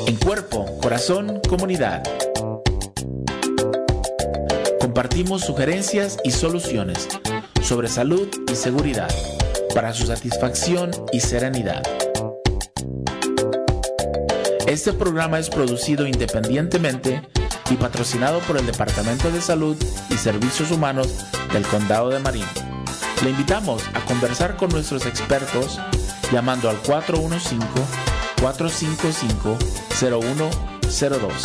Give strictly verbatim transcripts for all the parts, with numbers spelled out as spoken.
En Cuerpo, Corazón, Comunidad. Compartimos sugerencias y soluciones sobre salud y seguridad para su satisfacción y serenidad. Este programa es producido independientemente y patrocinado por el Departamento de Salud y Servicios Humanos del Condado de Marin. Le invitamos a conversar con nuestros expertos llamando al cuatro uno cinco, cuatro cinco cinco, cero uno cero dos.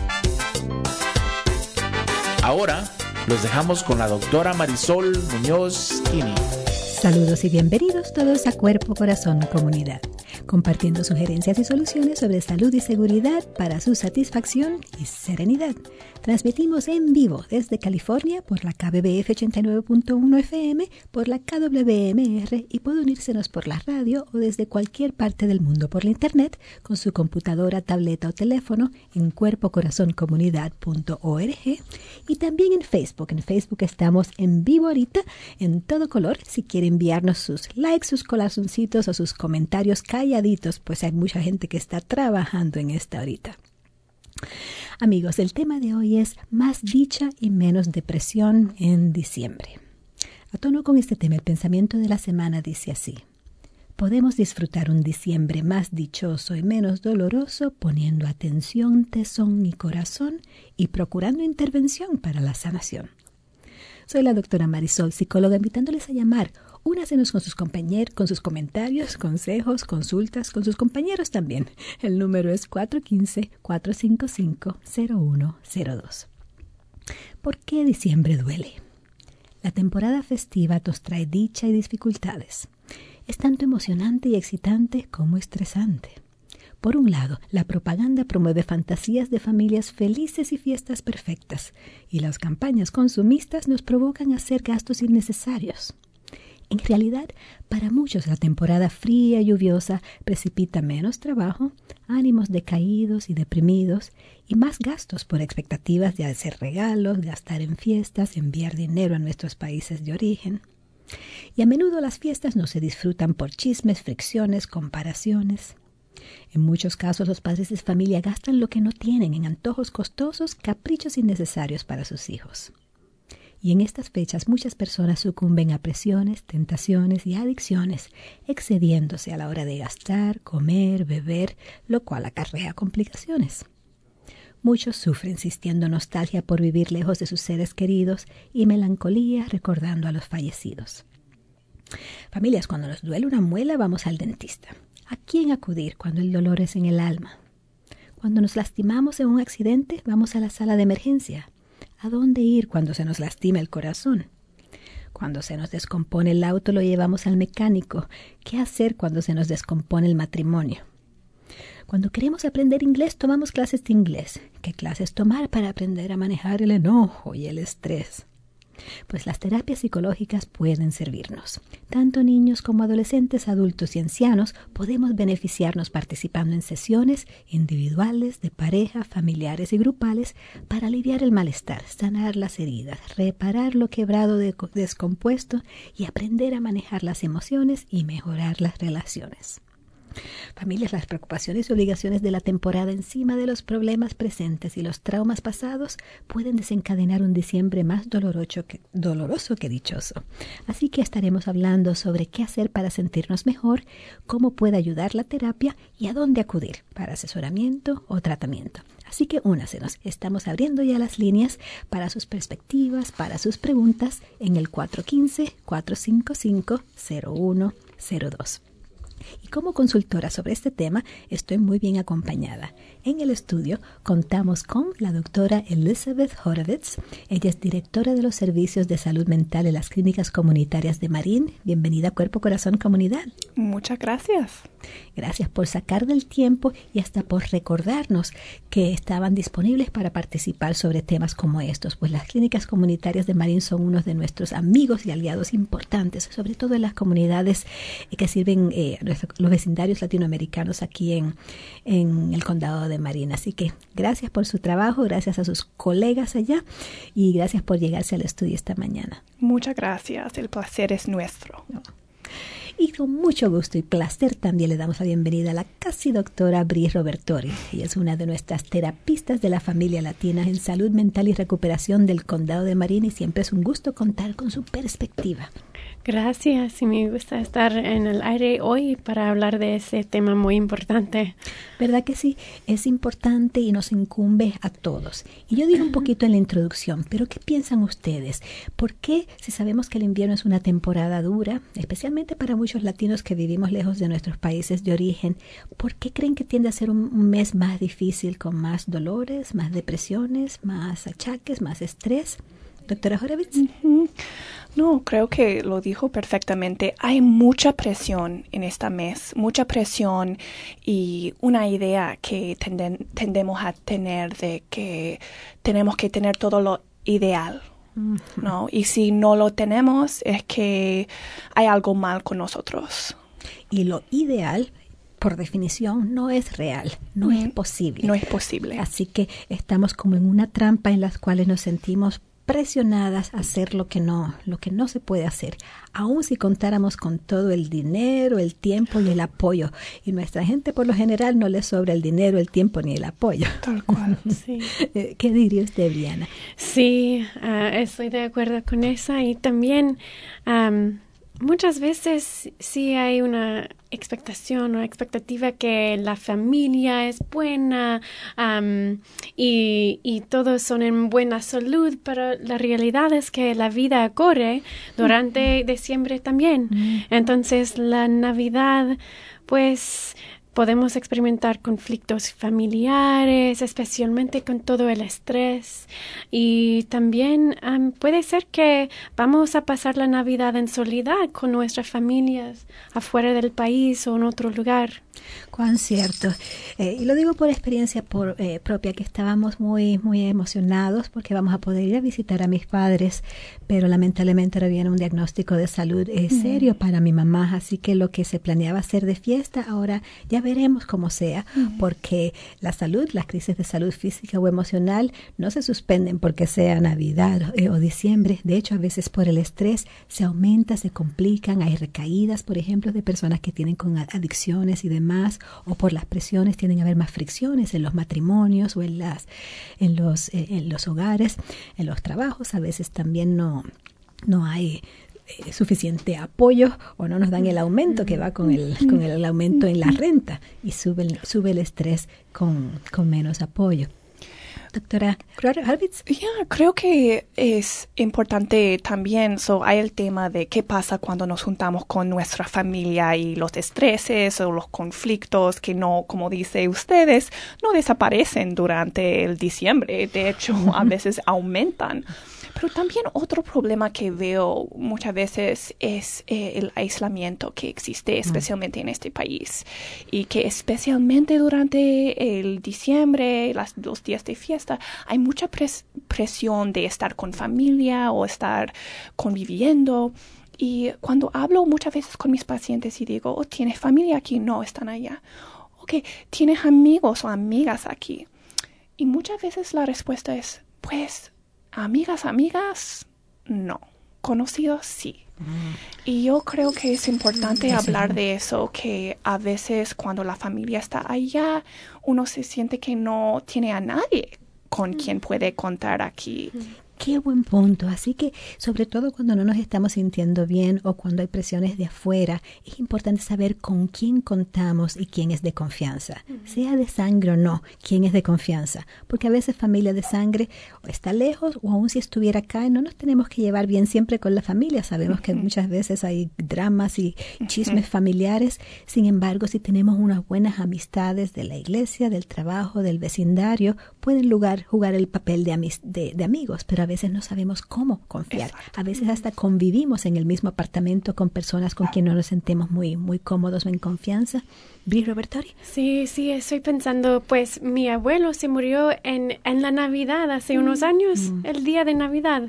Ahora los dejamos con la doctora Marisol Muñoz Kini. Saludos y bienvenidos todos a Cuerpo, Corazón, Comunidad, compartiendo sugerencias y soluciones sobre salud y seguridad para su satisfacción y serenidad. Transmitimos en vivo desde California por la K B B F ochenta y nueve punto uno F M, por la K W M R y puede unírsenos por la radio o desde cualquier parte del mundo por la internet con su computadora, tableta o teléfono en cuerpo corazón comunidad punto org y también en Facebook. En Facebook estamos en vivo ahorita en todo color. Si quiere enviarnos sus likes, sus corazoncitos o sus comentarios calladitos, pues hay mucha gente que está trabajando en esta ahorita. Amigos, el tema de hoy es más dicha y menos depresión en diciembre. A tono con este tema, el pensamiento de la semana dice así: podemos disfrutar un diciembre más dichoso y menos doloroso poniendo atención, tesón y corazón y procurando intervención para la sanación. Soy la doctora Marisol, psicóloga, invitándoles a llamar. Únasenos con sus compañeros, con sus comentarios, consejos, consultas, con sus compañeros también. El número es cuatro uno cinco, cuatro cinco cinco, cero uno cero dos. ¿Por qué diciembre duele? La temporada festiva nos trae dicha y dificultades. Es tanto emocionante y excitante como estresante. Por un lado, la propaganda promueve fantasías de familias felices y fiestas perfectas, y las campañas consumistas nos provocan a hacer gastos innecesarios. En realidad, para muchos la temporada fría y lluviosa precipita menos trabajo, ánimos decaídos y deprimidos y más gastos por expectativas de hacer regalos, gastar en fiestas, enviar dinero a nuestros países de origen. Y a menudo las fiestas no se disfrutan por chismes, fricciones, comparaciones. En muchos casos los padres de familia gastan lo que no tienen en antojos costosos, caprichos innecesarios para sus hijos. Y en estas fechas muchas personas sucumben a presiones, tentaciones y adicciones, excediéndose a la hora de gastar, comer, beber, lo cual acarrea complicaciones. Muchos sufren sintiendo nostalgia por vivir lejos de sus seres queridos y melancolía recordando a los fallecidos. Familias, cuando nos duele una muela vamos al dentista. ¿A quién acudir cuando el dolor es en el alma? Cuando nos lastimamos en un accidente vamos a la sala de emergencia. ¿A dónde ir cuando se nos lastima el corazón? Cuando se nos descompone el auto lo llevamos al mecánico. ¿Qué hacer cuando se nos descompone el matrimonio? Cuando queremos aprender inglés tomamos clases de inglés. ¿Qué clases tomar para aprender a manejar el enojo y el estrés? Pues las terapias psicológicas pueden servirnos. Tanto niños como adolescentes, adultos y ancianos podemos beneficiarnos participando en sesiones individuales, de pareja, familiares y grupales para aliviar el malestar, sanar las heridas, reparar lo quebrado, de descompuesto y aprender a manejar las emociones y mejorar las relaciones. Familias, las preocupaciones y obligaciones de la temporada encima de los problemas presentes y los traumas pasados pueden desencadenar un diciembre más doloroso que, doloroso que dichoso. Así que estaremos hablando sobre qué hacer para sentirnos mejor, cómo puede ayudar la terapia y a dónde acudir para asesoramiento o tratamiento. Así que únasenos. Estamos abriendo ya las líneas para sus perspectivas, para sus preguntas en el cuatro uno cinco, cuatro cinco cinco, cero uno cero dos. Y como consultora sobre este tema estoy muy bien acompañada. En el estudio contamos con la doctora Elizabeth Horovitz. Ella es directora de los servicios de salud mental en las clínicas comunitarias de Marin. Bienvenida a Cuerpo, Corazón, Comunidad. Muchas gracias. Gracias por sacar del tiempo y hasta por recordarnos que estaban disponibles para participar sobre temas como estos, pues las clínicas comunitarias de Marin son unos de nuestros amigos y aliados importantes, sobre todo en las comunidades que sirven eh, los vecindarios latinoamericanos aquí en, en el condado de Marin. Así que gracias por su trabajo, gracias a sus colegas allá y gracias por llegarse al estudio esta mañana. Muchas gracias, el placer es nuestro. Y con mucho gusto y placer también le damos la bienvenida a la casi doctora Bri Robertori. Ella es una de nuestras terapistas de la familia latina en salud mental y recuperación del Condado de Marin y siempre es un gusto contar con su perspectiva. Gracias, y me gusta estar en el aire hoy para hablar de ese tema muy importante. ¿Verdad que sí? Es importante y nos incumbe a todos. Y yo digo un poquito en la introducción, pero ¿qué piensan ustedes? ¿Por qué, si sabemos que el invierno es una temporada dura, especialmente para muchos latinos que vivimos lejos de nuestros países de origen, ¿por qué creen que tiende a ser un, un mes más difícil, con más dolores, más depresiones, más achaques, más estrés? Doctora Horovitz. Uh-huh. No, creo que lo dijo perfectamente. Hay mucha presión en este mes, mucha presión y una idea que tenden, tendemos a tener de que tenemos que tener todo lo ideal, uh-huh. ¿no? Y si no lo tenemos es que hay algo mal con nosotros. Y lo ideal, por definición, no es real, no mm, es posible. No es posible. Así que estamos como en una trampa en la cual nos sentimos presionadas a hacer lo que no, lo que no se puede hacer, aun si contáramos con todo el dinero, el tiempo y el apoyo. Y nuestra gente por lo general no le sobra el dinero, el tiempo ni el apoyo. Tal cual. Sí. ¿Qué diría usted, Briana? Sí, uh, estoy de acuerdo con eso y también um, muchas veces sí hay una expectación o expectativa que la familia es buena um, y, y todos son en buena salud, pero la realidad es que la vida corre durante mm. diciembre también. Mm. Entonces la Navidad, pues podemos experimentar conflictos familiares, especialmente con todo el estrés. Y también um, puede ser que vamos a pasar la Navidad en soledad con nuestras familias afuera del país o en otro lugar. Cuán cierto. Eh, y lo digo por experiencia por, eh, propia, que estábamos muy, muy emocionados porque vamos a poder ir a visitar a mis padres, pero lamentablemente ahora viene un diagnóstico de salud eh, serio mm. para mi mamá, así que lo que se planeaba hacer de fiesta, ahora ya veremos cómo sea, mm. porque la salud, las crisis de salud física o emocional no se suspenden porque sea Navidad eh, o diciembre. De hecho, a veces por el estrés se aumenta, se complican, hay recaídas, por ejemplo, de personas que tienen con adicciones y demás, o por las presiones tienden a haber más fricciones en los matrimonios o en las en los eh, en los hogares, en los trabajos. A veces también no no hay eh, suficiente apoyo o no nos dan el aumento que va con el con el aumento en la renta y sube sube el estrés con con menos apoyo. Doctora Horovitz. Yeah, creo que es importante también, so, hay el tema de qué pasa cuando nos juntamos con nuestra familia y los estreses o los conflictos que no, como dice ustedes, no desaparecen durante el diciembre. De hecho, a veces aumentan. Pero también otro problema que veo muchas veces es eh, el aislamiento que existe especialmente en este país y que especialmente durante el diciembre, las, los días de fiesta, hay mucha pres- presión de estar con familia o estar conviviendo. Y cuando hablo muchas veces con mis pacientes y digo, oh, ¿tienes familia aquí? No, están allá. Ok, ¿tienes amigos o amigas aquí? Y muchas veces la respuesta es, pues, amigas, amigas, no. Conocidos, sí. Mm. Y yo creo que es importante mm. hablar de eso, que a veces cuando la familia está allá, uno se siente que no tiene a nadie con mm. quien puede contar aquí. Mm. Qué buen punto. Así que, sobre todo cuando no nos estamos sintiendo bien o cuando hay presiones de afuera, es importante saber con quién contamos y quién es de confianza. Uh-huh. Sea de sangre o no, quién es de confianza. Porque a veces familia de sangre o está lejos o aún si estuviera acá, no nos tenemos que llevar bien siempre con la familia. Sabemos uh-huh. que muchas veces hay dramas y chismes uh-huh. familiares. Sin embargo, si tenemos unas buenas amistades de la iglesia, del trabajo, del vecindario, pueden lugar, jugar el papel de, amis- de, de amigos, pero a veces no sabemos cómo confiar. Exacto. A veces hasta convivimos en el mismo apartamento con personas con quien no nos sentimos muy, muy cómodos o en confianza. ¿Bri Robertori? Sí, sí, estoy pensando, pues mi abuelo se murió en, en la Navidad hace unos años, mm. el día de Navidad.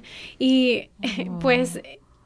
Y oh. pues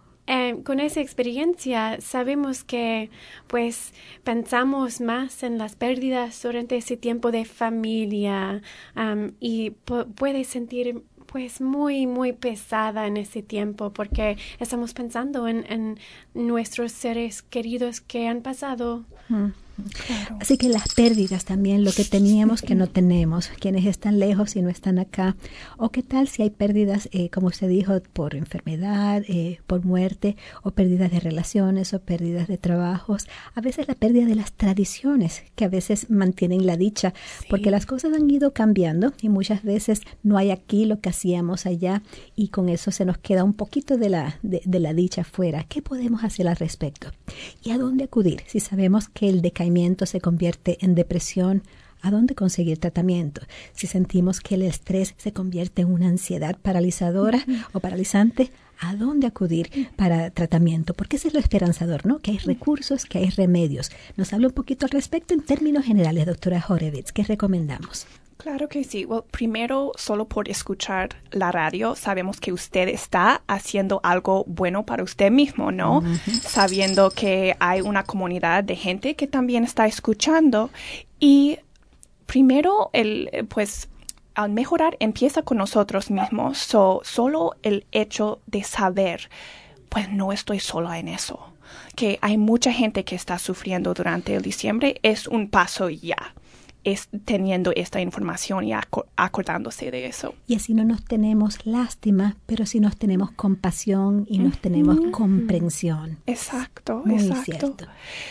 eh, con esa experiencia sabemos que pues pensamos más en las pérdidas durante ese tiempo de familia um, y pu- puede sentir pues muy, muy pesada en ese tiempo porque estamos pensando en, en nuestros seres queridos que han pasado. Mm. Claro. Así que las pérdidas también, lo que teníamos que no tenemos, quienes están lejos y no están acá, o qué tal si hay pérdidas, eh, como usted dijo, por enfermedad, eh, por muerte, o pérdidas de relaciones, o pérdidas de trabajos, a veces la pérdida de las tradiciones que a veces mantienen la dicha, sí. porque las cosas han ido cambiando y muchas veces no hay aquí lo que hacíamos allá y con eso se nos queda un poquito de la, de, de la dicha fuera. ¿Qué podemos hacer al respecto? ¿Y a dónde acudir si sabemos que el decaimiento se convierte en depresión? ¿A dónde conseguir tratamiento? Si sentimos que el estrés se convierte en una ansiedad paralizadora uh-huh. o paralizante, ¿a dónde acudir para tratamiento? Porque ese es lo esperanzador, ¿no? Que hay recursos, que hay remedios. Nos habla un poquito al respecto en términos generales, doctora Horovitz. ¿Qué recomendamos? Claro que sí. Well, primero, solo por escuchar la radio, sabemos que usted está haciendo algo bueno para usted mismo, ¿no? Uh-huh. Sabiendo que hay una comunidad de gente que también está escuchando. Y primero, el, pues, al mejorar empieza con nosotros mismos. So, solo el hecho de saber, pues no estoy sola en eso. Que hay mucha gente que está sufriendo durante el diciembre es un paso ya. Es teniendo esta información y ac- acordándose de eso. Y así no nos tenemos lástima, pero sí nos tenemos compasión y nos tenemos mm-hmm. comprensión. Exacto, Muy exacto. Cierto.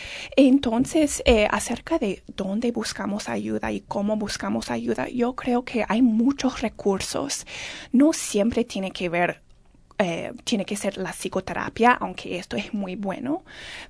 Entonces, eh, acerca de dónde buscamos ayuda y cómo buscamos ayuda, yo creo que hay muchos recursos. No siempre tiene que ver Eh, tiene que ser la psicoterapia, aunque esto es muy bueno,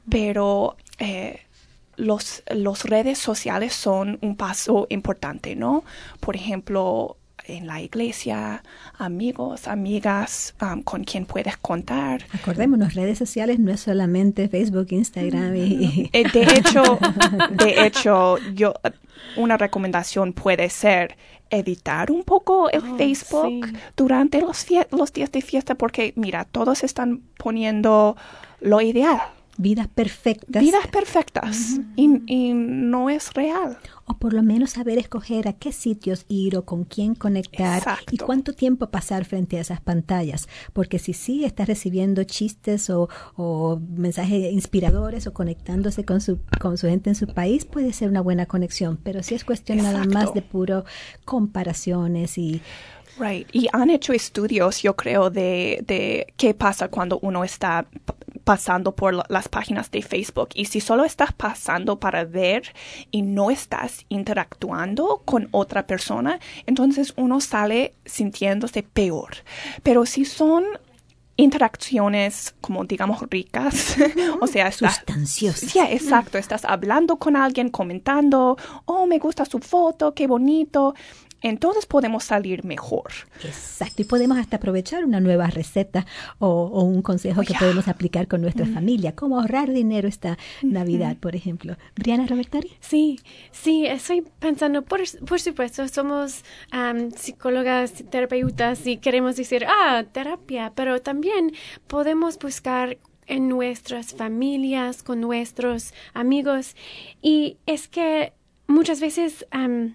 pero eh, los, los redes sociales son un paso importante, ¿no? Por ejemplo, en la iglesia, amigos, amigas, um, con quien puedes contar. Acordémonos, redes sociales no es solamente Facebook, Instagram y... De hecho, de hecho, yo, una recomendación puede ser evitar un poco el oh, Facebook sí. durante los, fie- los días de fiesta, porque, mira, todos están poniendo lo ideal. Vidas perfectas. Vidas perfectas. Uh-huh. Y, y no es real. O por lo menos saber escoger a qué sitios ir o con quién conectar. Exacto. Y cuánto tiempo pasar frente a esas pantallas. Porque si sí estás recibiendo chistes o, o mensajes inspiradores o conectándose con su, con su gente en su país, puede ser una buena conexión. Pero si es cuestión Exacto. nada más de puro comparaciones y... Right. Y han hecho estudios, yo creo, de, de qué pasa cuando uno está pasando por las páginas de Facebook. Y si solo estás pasando para ver y no estás interactuando con otra persona, entonces uno sale sintiéndose peor. Pero si son interacciones, como digamos, ricas, o sea, estás, sustanciosas. Sí, exacto. Estás hablando con alguien, comentando, oh, me gusta su foto, qué bonito. Entonces podemos salir mejor. Exacto, y podemos hasta aprovechar una nueva receta o, o un consejo oh, que yeah. podemos aplicar con nuestra mm. familia. Cómo ahorrar dinero esta mm-hmm. Navidad, por ejemplo. Brianna Robertari. Sí, sí, estoy pensando, por, por supuesto, somos um, psicólogas, terapeutas y queremos decir, ah, terapia, pero también podemos buscar en nuestras familias, con nuestros amigos. Y es que muchas veces um,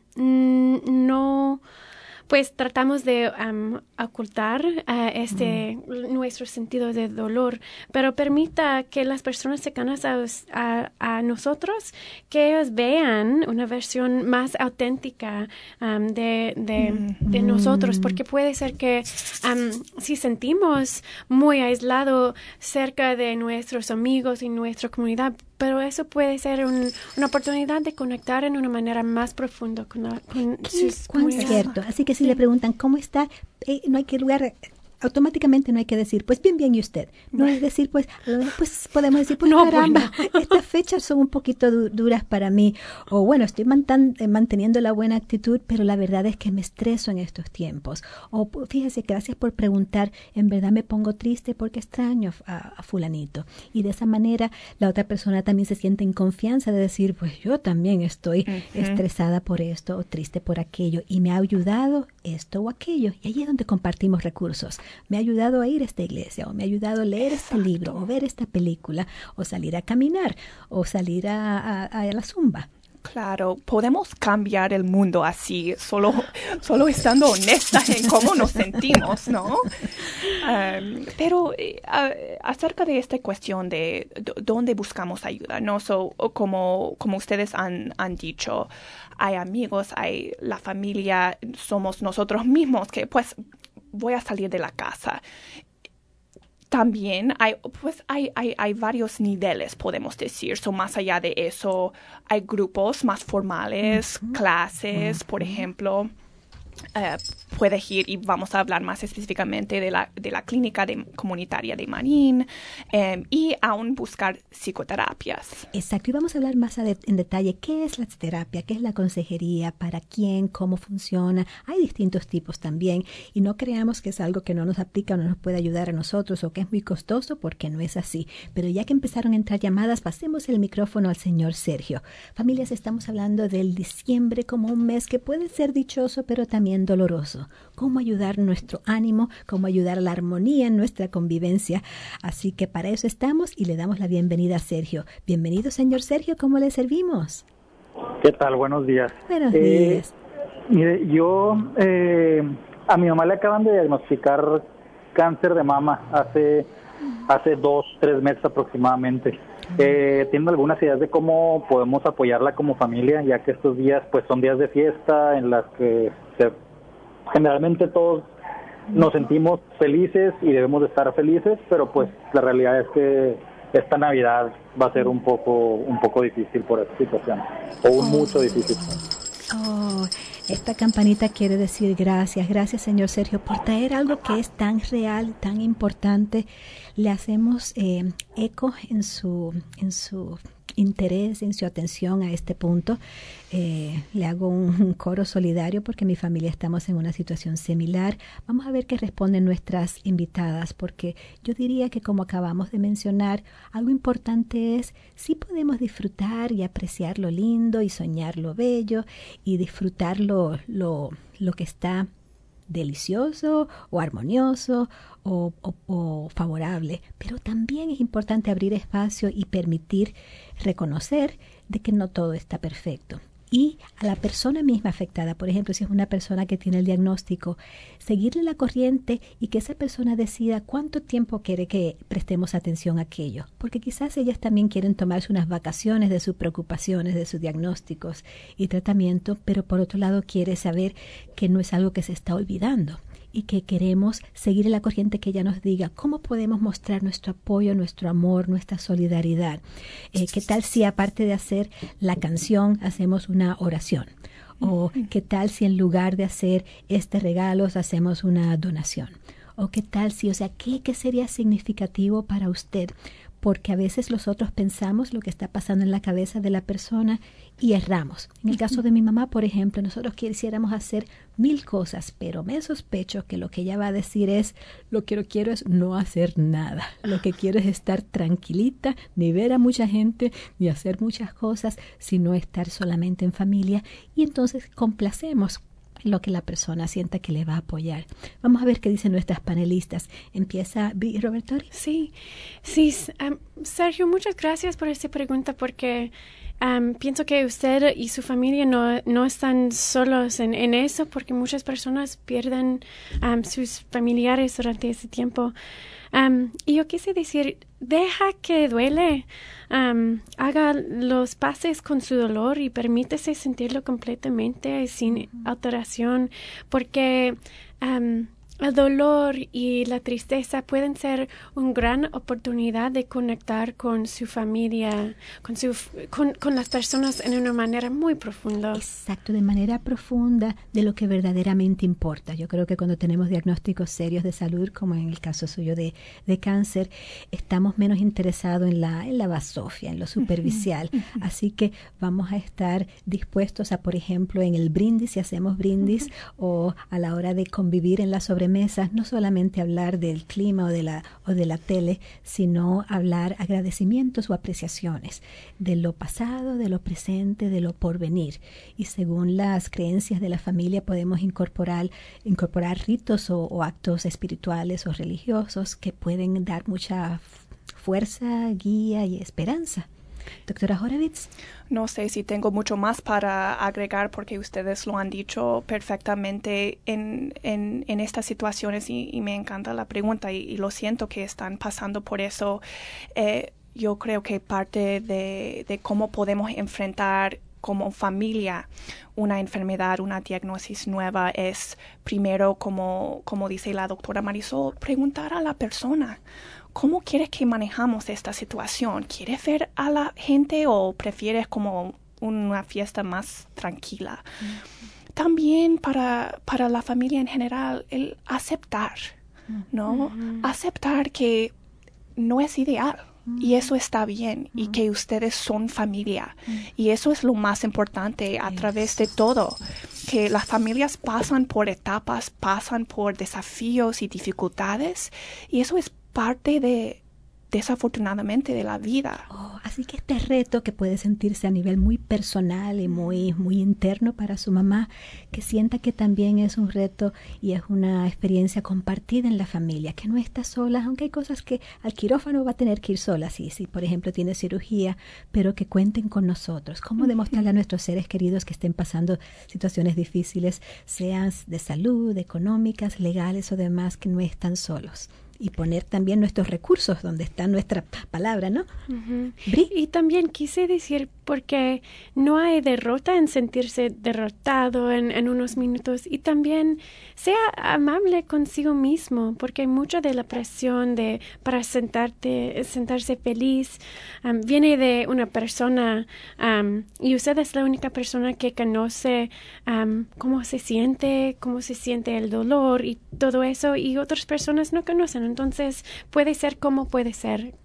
no, pues tratamos de um, ocultar uh, este mm. nuestro sentido de dolor, pero permita que las personas cercanas a, a, a nosotros, que ellos vean una versión más auténtica um, de, de, mm. de nosotros, porque puede ser que um, si sentimos muy aislado cerca de nuestros amigos y nuestra comunidad, pero eso puede ser un, una oportunidad de conectar en una manera más profunda con, la, con sus comunidades. Cierto. Así que si sí. le preguntan cómo está, eh, no hay que lugar, automáticamente no hay que decir, pues bien, bien, ¿y usted? No es decir, pues, pues podemos decir, pues no, caramba, bueno. estas fechas son un poquito du- duras para mí. O bueno, estoy mantan- manteniendo la buena actitud, pero la verdad es que me estreso en estos tiempos. O fíjese, gracias por preguntar, en verdad me pongo triste porque extraño a, a fulanito. Y de esa manera la otra persona también se siente en confianza de decir, pues yo también estoy uh-huh. estresada por esto o triste por aquello y me ha ayudado esto o aquello. Y ahí es donde compartimos recursos. Me ha ayudado a ir a esta iglesia, o me ha ayudado a leer Exacto. este libro, o ver esta película, o salir a caminar, o salir a, a, a la zumba. Claro, podemos cambiar el mundo así, solo, solo estando honestas en cómo nos sentimos, ¿no? Um, pero eh, a, acerca de esta cuestión de d- dónde buscamos ayuda, ¿no? So, como, como ustedes han, han dicho, hay amigos, hay la familia, somos nosotros mismos que, pues, voy a salir de la casa. También hay, pues hay, hay, hay varios niveles, podemos decir. So, más allá de eso, hay grupos más formales, uh-huh. clases, uh-huh. por ejemplo. Uh, puedes ir y vamos a hablar más específicamente de la, de la clínica de, comunitaria de Marín um, y aún buscar psicoterapias. Exacto, y vamos a hablar más de, en detalle qué es la terapia, qué es la consejería, para quién, cómo funciona. Hay distintos tipos también y no creamos que es algo que no nos aplica o no nos puede ayudar a nosotros o que es muy costoso, porque no es así. Pero ya que empezaron a entrar llamadas, pasemos el micrófono al señor Sergio. Familias, estamos hablando del diciembre como un mes que puede ser dichoso, pero también doloroso. Cómo ayudar nuestro ánimo, cómo ayudar a la armonía en nuestra convivencia. Así que para eso estamos y le damos la bienvenida a Sergio. Bienvenido, señor Sergio, ¿cómo le servimos? ¿Qué tal? Buenos días. Buenos eh, días. Mire, yo eh, a mi mamá le acaban de diagnosticar cáncer de mama hace, hace dos, tres meses aproximadamente. Eh, tiene algunas ideas de cómo podemos apoyarla como familia, ya que estos días pues son días de fiesta en las que se, generalmente todos nos sentimos felices y debemos de estar felices, pero pues la realidad es que esta Navidad va a ser un poco un poco difícil por esta situación, o un oh. mucho difícil. Oh, esta campanita quiere decir gracias, gracias señor Sergio por traer algo que es tan real, tan importante. Le hacemos eh, eco en su, en su interés, en su atención a este punto. Eh, le hago un, un coro solidario porque mi familia estamos en una situación similar. Vamos a ver qué responden nuestras invitadas, porque yo diría que, como acabamos de mencionar, algo importante es si podemos disfrutar y apreciar lo lindo y soñar lo bello y disfrutar lo, lo, lo que está delicioso o armonioso o, o, o favorable, pero también es importante abrir espacio y permitir reconocer de que no todo está perfecto. Y a la persona misma afectada, por ejemplo, si es una persona que tiene el diagnóstico, seguirle la corriente y que esa persona decida cuánto tiempo quiere que prestemos atención a aquello. Porque quizás ellas también quieren tomarse unas vacaciones de sus preocupaciones, de sus diagnósticos y tratamiento, pero por otro lado quiere saber que no es algo que se está olvidando y que queremos seguir la corriente que ella nos diga cómo podemos mostrar nuestro apoyo, nuestro amor, nuestra solidaridad. Eh, ¿Qué tal si aparte de hacer la canción hacemos una oración? ¿O qué tal si en lugar de hacer este regalo hacemos una donación? ¿O qué tal si, o sea, qué, qué sería significativo para usted? Porque a veces nosotros pensamos lo que está pasando en la cabeza de la persona y erramos. En el caso de mi mamá, por ejemplo, nosotros quisiéramos hacer mil cosas, pero me sospecho que lo que ella va a decir es, lo que quiero es no hacer nada. Lo que quiero es estar tranquilita, ni ver a mucha gente, ni hacer muchas cosas, sino estar solamente en familia. Y entonces complacemos lo que la persona sienta que le va a apoyar. Vamos a ver qué dicen nuestras panelistas. Empieza Roberto. Sí, sí. Um, Sergio, muchas gracias por esta pregunta porque um, pienso que usted y su familia no, no están solos en, en eso porque muchas personas pierden um, sus familiares durante ese tiempo. Um, y yo quise decir, deja que duele, um, haga los pases con su dolor y permítese sentirlo completamente sin alteración, porque um, el dolor y la tristeza pueden ser una gran oportunidad de conectar con su familia, con, su, con, con las personas en una manera muy profunda. Exacto, de manera profunda de lo que verdaderamente importa. Yo creo que cuando tenemos diagnósticos serios de salud, como en el caso suyo de, de cáncer, estamos menos interesados en la, en la basofia, en lo superficial. Así que vamos a estar dispuestos a, por ejemplo, en el brindis, si hacemos brindis, o a la hora de convivir en la sobremesa, mesas, no solamente hablar del clima o de la o de la tele, sino hablar agradecimientos o apreciaciones de lo pasado, de lo presente, de lo porvenir. Y según las creencias de la familia podemos incorporar incorporar ritos o, o actos espirituales o religiosos que pueden dar mucha fuerza, guía y esperanza. Doctora Horovitz. No sé si tengo mucho más para agregar porque ustedes lo han dicho perfectamente en, en, en estas situaciones y, y me encanta la pregunta y, y lo siento que están pasando por eso. Eh, yo creo que parte de, de cómo podemos enfrentar como familia una enfermedad, una diagnosis nueva es primero, como, como dice la doctora Marisol, preguntar a la persona. ¿Cómo quieres que manejamos esta situación? ¿Quieres ver a la gente o prefieres como una fiesta más tranquila? Mm. También para, para la familia en general, el aceptar, ¿no? Mm. Aceptar que no es ideal. Mm. Y eso está bien, mm. y que ustedes son familia. Mm. Y eso es lo más importante a yes. través de todo, que las familias pasan por etapas, pasan por desafíos y dificultades, y eso es parte de, desafortunadamente, de la vida. Oh, así que este reto que puede sentirse a nivel muy personal y muy, muy interno para su mamá, que sienta que también es un reto y es una experiencia compartida en la familia, que no está sola, aunque hay cosas que al quirófano va a tener que ir sola, sí, sí, por ejemplo tiene cirugía, pero que cuenten con nosotros. ¿Cómo uh-huh. demostrarle a nuestros seres queridos que estén pasando situaciones difíciles, sean de salud, económicas, legales o demás, que no están solos? Y poner también nuestros recursos donde está nuestra palabra, ¿no? Uh-huh. Y también quise decir, porque no hay derrota en sentirse derrotado en, en unos minutos, y también sea amable consigo mismo, porque hay mucha de la presión de para sentarte, sentarse feliz, um, viene de una persona, um, y usted es la única persona que conoce um, cómo se siente, cómo se siente el dolor y todo eso, y otras personas no conocen. Entonces, puede ser como puede ser.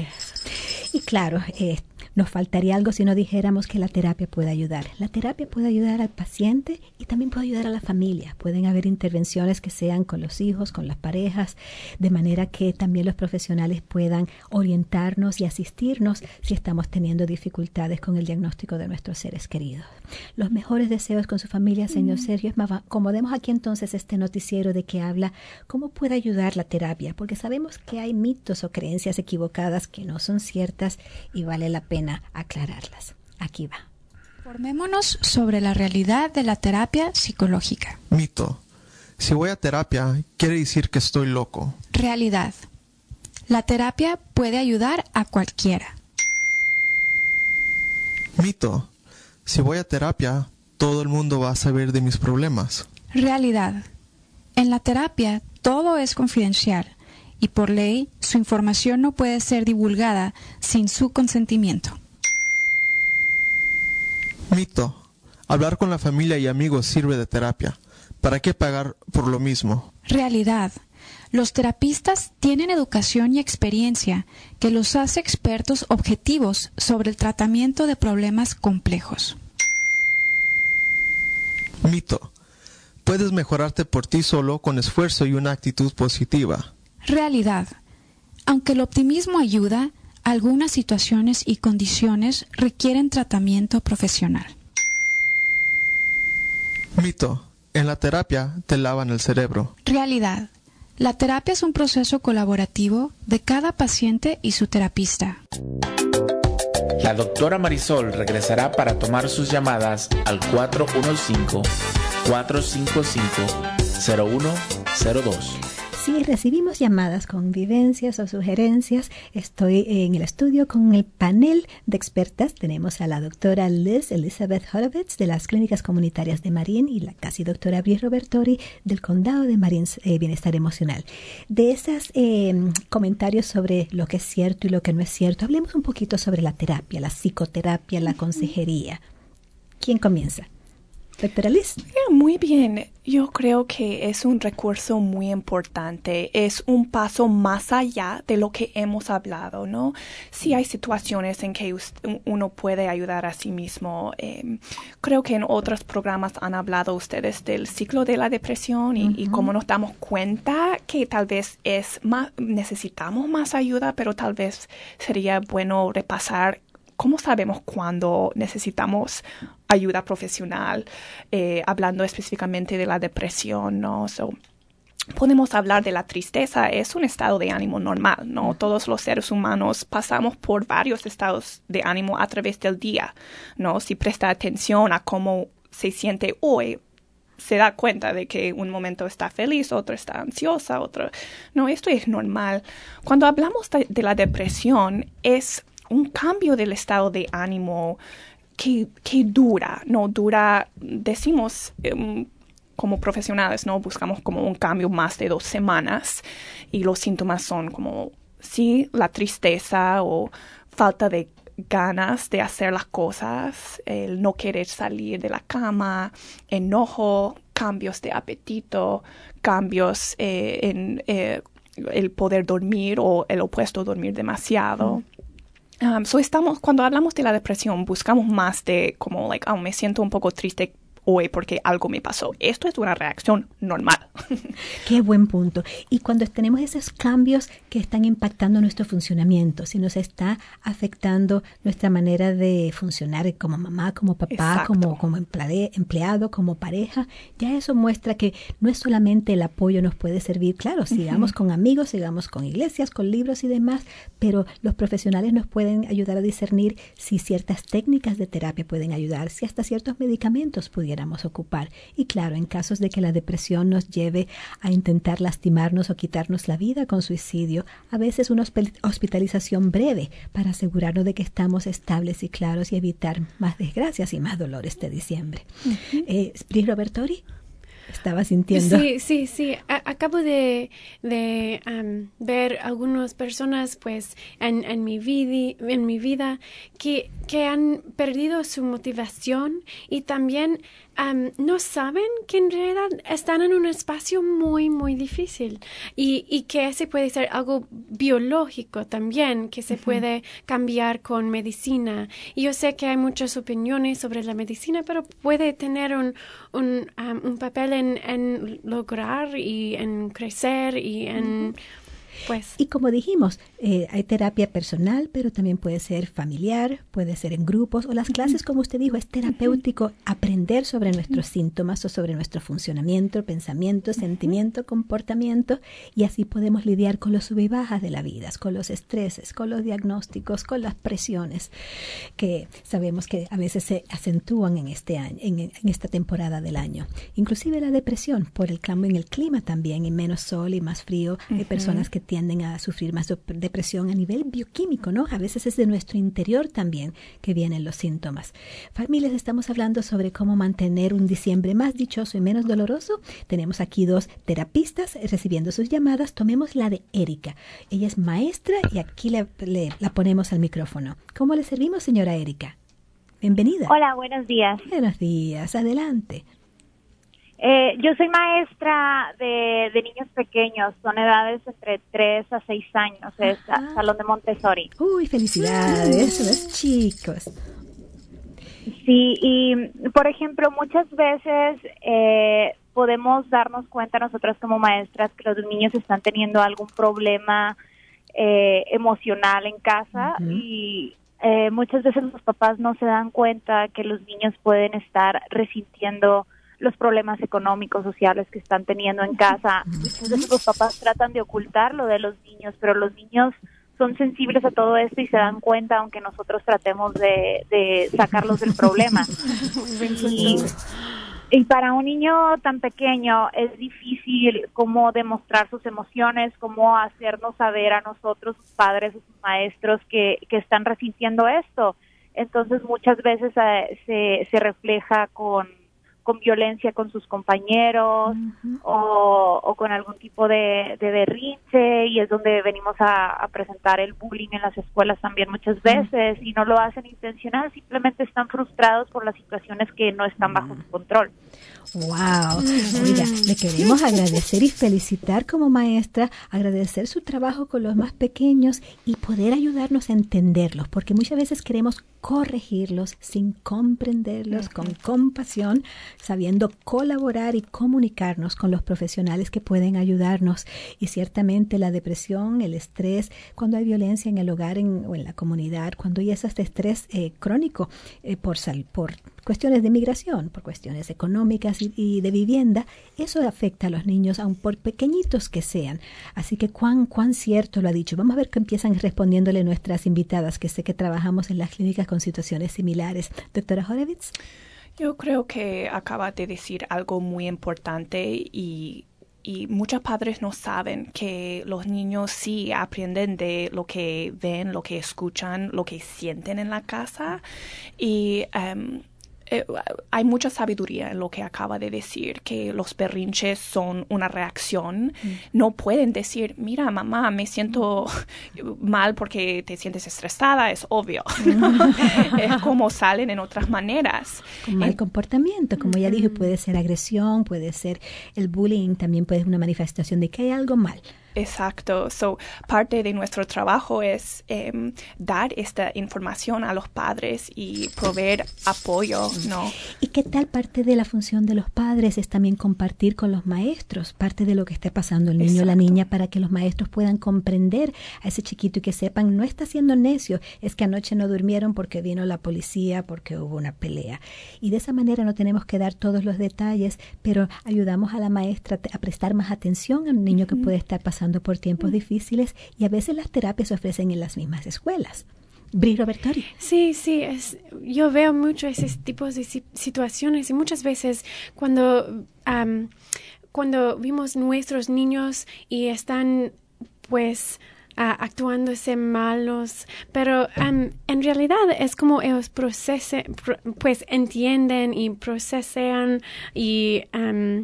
Y claro, eh, nos faltaría algo si no dijéramos que la terapia puede ayudar. La terapia puede ayudar al paciente y también puede ayudar a la familia. Pueden haber intervenciones que sean con los hijos, con las parejas, de manera que también los profesionales puedan orientarnos y asistirnos si estamos teniendo dificultades con el diagnóstico de nuestros seres queridos. Los mejores deseos con su familia, señor mm. Sergio. Es más, acomodemos aquí entonces este noticiero de que habla cómo puede ayudar la terapia, porque sabemos que hay mitos o creencias equivocadas que no son ciertas y vale la pena aclararlas. Aquí va. Informémonos sobre la realidad de la terapia psicológica. Mito. Si voy a terapia, quiere decir que estoy loco. Realidad. La terapia puede ayudar a cualquiera. Mito. Si voy a terapia, todo el mundo va a saber de mis problemas. Realidad. En la terapia, todo es confidencial y por ley, su información no puede ser divulgada sin su consentimiento. Mito. Hablar con la familia y amigos sirve de terapia. ¿Para qué pagar por lo mismo? Realidad. Los terapistas tienen educación y experiencia que los hace expertos objetivos sobre el tratamiento de problemas complejos. Mito. Puedes mejorarte por ti solo con esfuerzo y una actitud positiva. Realidad. Aunque el optimismo ayuda, algunas situaciones y condiciones requieren tratamiento profesional. Mito. En la terapia te lavan el cerebro. Realidad. La terapia es un proceso colaborativo de cada paciente y su terapista. La doctora Marisol regresará para tomar sus llamadas al cuatro uno cinco, cuatro cinco cinco, cero uno cero dos. Si recibimos llamadas con vivencias o sugerencias, estoy en el estudio con el panel de expertas. Tenemos a la doctora Liz Elizabeth Horovitz de las Clínicas Comunitarias de Marín y la casi doctora Bri Robertori del Condado de Marín eh, Bienestar Emocional. De esos eh, comentarios sobre lo que es cierto y lo que no es cierto, hablemos un poquito sobre la terapia, la psicoterapia, la consejería. ¿Quién comienza? Doctora Liz. Muy bien. Yo creo que es un recurso muy importante. Es un paso más allá de lo que hemos hablado, ¿no? Sí hay situaciones en que uno puede ayudar a sí mismo. Eh, creo que en otros programas han hablado ustedes del ciclo de la depresión y, uh-huh. y cómo nos damos cuenta que tal vez es más, necesitamos más ayuda, pero tal vez sería bueno repasar cómo sabemos cuándo necesitamos ayuda profesional, eh, hablando específicamente de la depresión, ¿no? So, podemos hablar de la tristeza. Es un estado de ánimo normal, ¿no? Todos los seres humanos pasamos por varios estados de ánimo a través del día, ¿no? Si presta atención a cómo se siente hoy, se da cuenta de que un momento está feliz, otro está ansiosa, otro... No, esto es normal. Cuando hablamos de, de la depresión, es un cambio del estado de ánimo que, que dura, ¿no? Dura, decimos... Um, como profesionales, ¿no? Buscamos como un cambio más de dos semanas y los síntomas son como, sí, la tristeza o falta de ganas de hacer las cosas, el no querer salir de la cama, enojo, cambios de apetito, cambios eh, en eh, el poder dormir o el opuesto, dormir demasiado. Mm. Um, so estamos, cuando hablamos de la depresión, buscamos más de como, like, oh, me siento un poco triste hoy porque algo me pasó. Esto es una reacción normal. Qué buen punto. Y cuando tenemos esos cambios que están impactando nuestro funcionamiento, si nos está afectando nuestra manera de funcionar como mamá, como papá, Exacto. como, como empleado, empleado, como pareja, ya eso muestra que no es solamente el apoyo nos puede servir. Claro, sigamos uh-huh. con amigos, sigamos con iglesias, con libros y demás, pero los profesionales nos pueden ayudar a discernir si ciertas técnicas de terapia pueden ayudar, si hasta ciertos medicamentos pudieran ocupar. Y claro, en casos de que la depresión nos lleve a intentar lastimarnos o quitarnos la vida con suicidio, a veces una hospitalización breve para asegurarnos de que estamos estables y claros y evitar más desgracias y más dolor este diciembre. Uh-huh. eh, Spri Robertori, estaba sintiendo. Sí, sí, sí. A- acabo de, de um, ver algunas personas, pues, en, en mi vida, en mi vida, que, que han perdido su motivación y también um, no saben que en realidad están en un espacio muy, muy difícil y, y que ese puede ser algo biológico también, que se uh-huh. puede cambiar con medicina. Y yo sé que hay muchas opiniones sobre la medicina, pero puede tener un, un, um, un papel en En, en lograr y en crecer y en uh-huh. pues y como dijimos, eh, hay terapia personal, pero también puede ser familiar, puede ser en grupos o las clases, uh-huh. como usted dijo, es terapéutico uh-huh. aprender sobre nuestros uh-huh. síntomas o sobre nuestro funcionamiento, pensamiento, uh-huh. sentimiento, comportamiento, y así podemos lidiar con los sub y bajas de la vida, con los estreses, con los diagnósticos, con las presiones que sabemos que a veces se acentúan en este año, en, en esta temporada del año. Inclusive la depresión por el cambio en el clima también, y menos sol y más frío, uh-huh. hay personas que tienden a sufrir más depresión a nivel bioquímico, ¿no? A veces es de nuestro interior también que vienen los síntomas. Familias, estamos hablando sobre cómo mantener un diciembre más dichoso y menos doloroso. Tenemos aquí dos terapistas recibiendo sus llamadas. Tomemos la de Erika. Ella es maestra y aquí le, le, la ponemos al micrófono. ¿Cómo le servimos, señora Erika? Bienvenida. Hola, buenos días. Buenos días, adelante. Eh, yo soy maestra de, de niños pequeños, son edades entre tres a seis años, es Ajá. Salón de Montessori. Uy, felicidades, los chicos. Sí, y por ejemplo, muchas veces eh, podemos darnos cuenta nosotras como maestras que los niños están teniendo algún problema eh, emocional en casa uh-huh. y eh, muchas veces los papás no se dan cuenta que los niños pueden estar resintiendo los problemas económicos, sociales que están teniendo en casa. Muchas veces los papás tratan de ocultarlo de los niños, pero los niños son sensibles a todo esto y se dan cuenta, aunque nosotros tratemos de, de sacarlos del problema. y, y para un niño tan pequeño es difícil cómo demostrar sus emociones, cómo hacernos saber a nosotros, sus padres, sus maestros, que, que están resintiendo esto. Entonces muchas veces eh, se, se refleja con con violencia con sus compañeros uh-huh. o, o con algún tipo de, de berrinche, y es donde venimos a, a presentar el bullying en las escuelas también muchas veces, uh-huh. y no lo hacen intencional, simplemente están frustrados por las situaciones que no están bajo su control. Wow, mira, le queremos agradecer y felicitar como maestra, agradecer su trabajo con los más pequeños y poder ayudarnos a entenderlos, porque muchas veces queremos corregirlos sin comprenderlos, uh-huh. con compasión, sabiendo colaborar y comunicarnos con los profesionales que pueden ayudarnos. Y ciertamente la depresión, el estrés, cuando hay violencia en el hogar en, o en la comunidad, cuando hay ese estrés eh, crónico eh, por, sal, por cuestiones de migración, por cuestiones económicas y, y de vivienda, eso afecta a los niños, aun por pequeñitos que sean. Así que cuán, cuán cierto lo ha dicho. Vamos a ver qué empiezan respondiéndole nuestras invitadas, que sé que trabajamos en las clínicas con situaciones similares. Doctora Horovitz. Yo creo que acaba de decir algo muy importante y, y muchos padres no saben que los niños sí aprenden de lo que ven, lo que escuchan, lo que sienten en la casa y um, Eh, hay mucha sabiduría en lo que acaba de decir, que los berrinches son una reacción. Mm. No pueden decir, mira, mamá, me siento mal porque te sientes estresada, es obvio. Mm. Es como salen en otras maneras. Con mal eh, comportamiento, como ya dije, puede ser agresión, puede ser el bullying, también puede ser una manifestación de que hay algo mal. Exacto. So, parte de nuestro trabajo es um, dar esta información a los padres y proveer apoyo, ¿no? ¿Y qué tal parte de la función de los padres es también compartir con los maestros parte de lo que está pasando el niño o la niña para que los maestros puedan comprender a ese chiquito y que sepan, no está siendo necio, es que anoche no durmieron porque vino la policía, porque hubo una pelea. Y de esa manera no tenemos que dar todos los detalles, pero ayudamos a la maestra a prestar más atención al niño que puede estar pasando por tiempos difíciles y a veces las terapias se ofrecen en las mismas escuelas. Bri Robertori. Sí, sí, es, yo veo mucho esos tipos de situaciones y muchas veces cuando, um, cuando vimos nuestros niños y están pues uh, actuándose malos, pero um, en realidad es como ellos procesen, pro, pues entienden y procesan y um,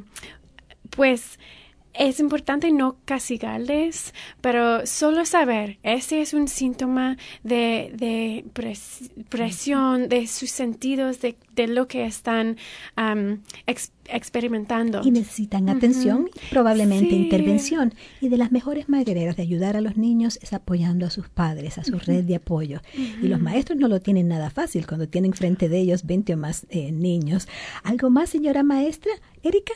pues es importante no castigarles, pero solo saber, ese es un síntoma de, de pres, presión, de sus sentidos, de, de lo que están um, ex, experimentando. Y necesitan atención, uh-huh. y probablemente sí. intervención. Y de las mejores maneras de ayudar a los niños es apoyando a sus padres, a su uh-huh. red de apoyo. Uh-huh. Y los maestros no lo tienen nada fácil cuando tienen frente de ellos veinte o más eh, niños. ¿Algo más, señora maestra? ¿Erika?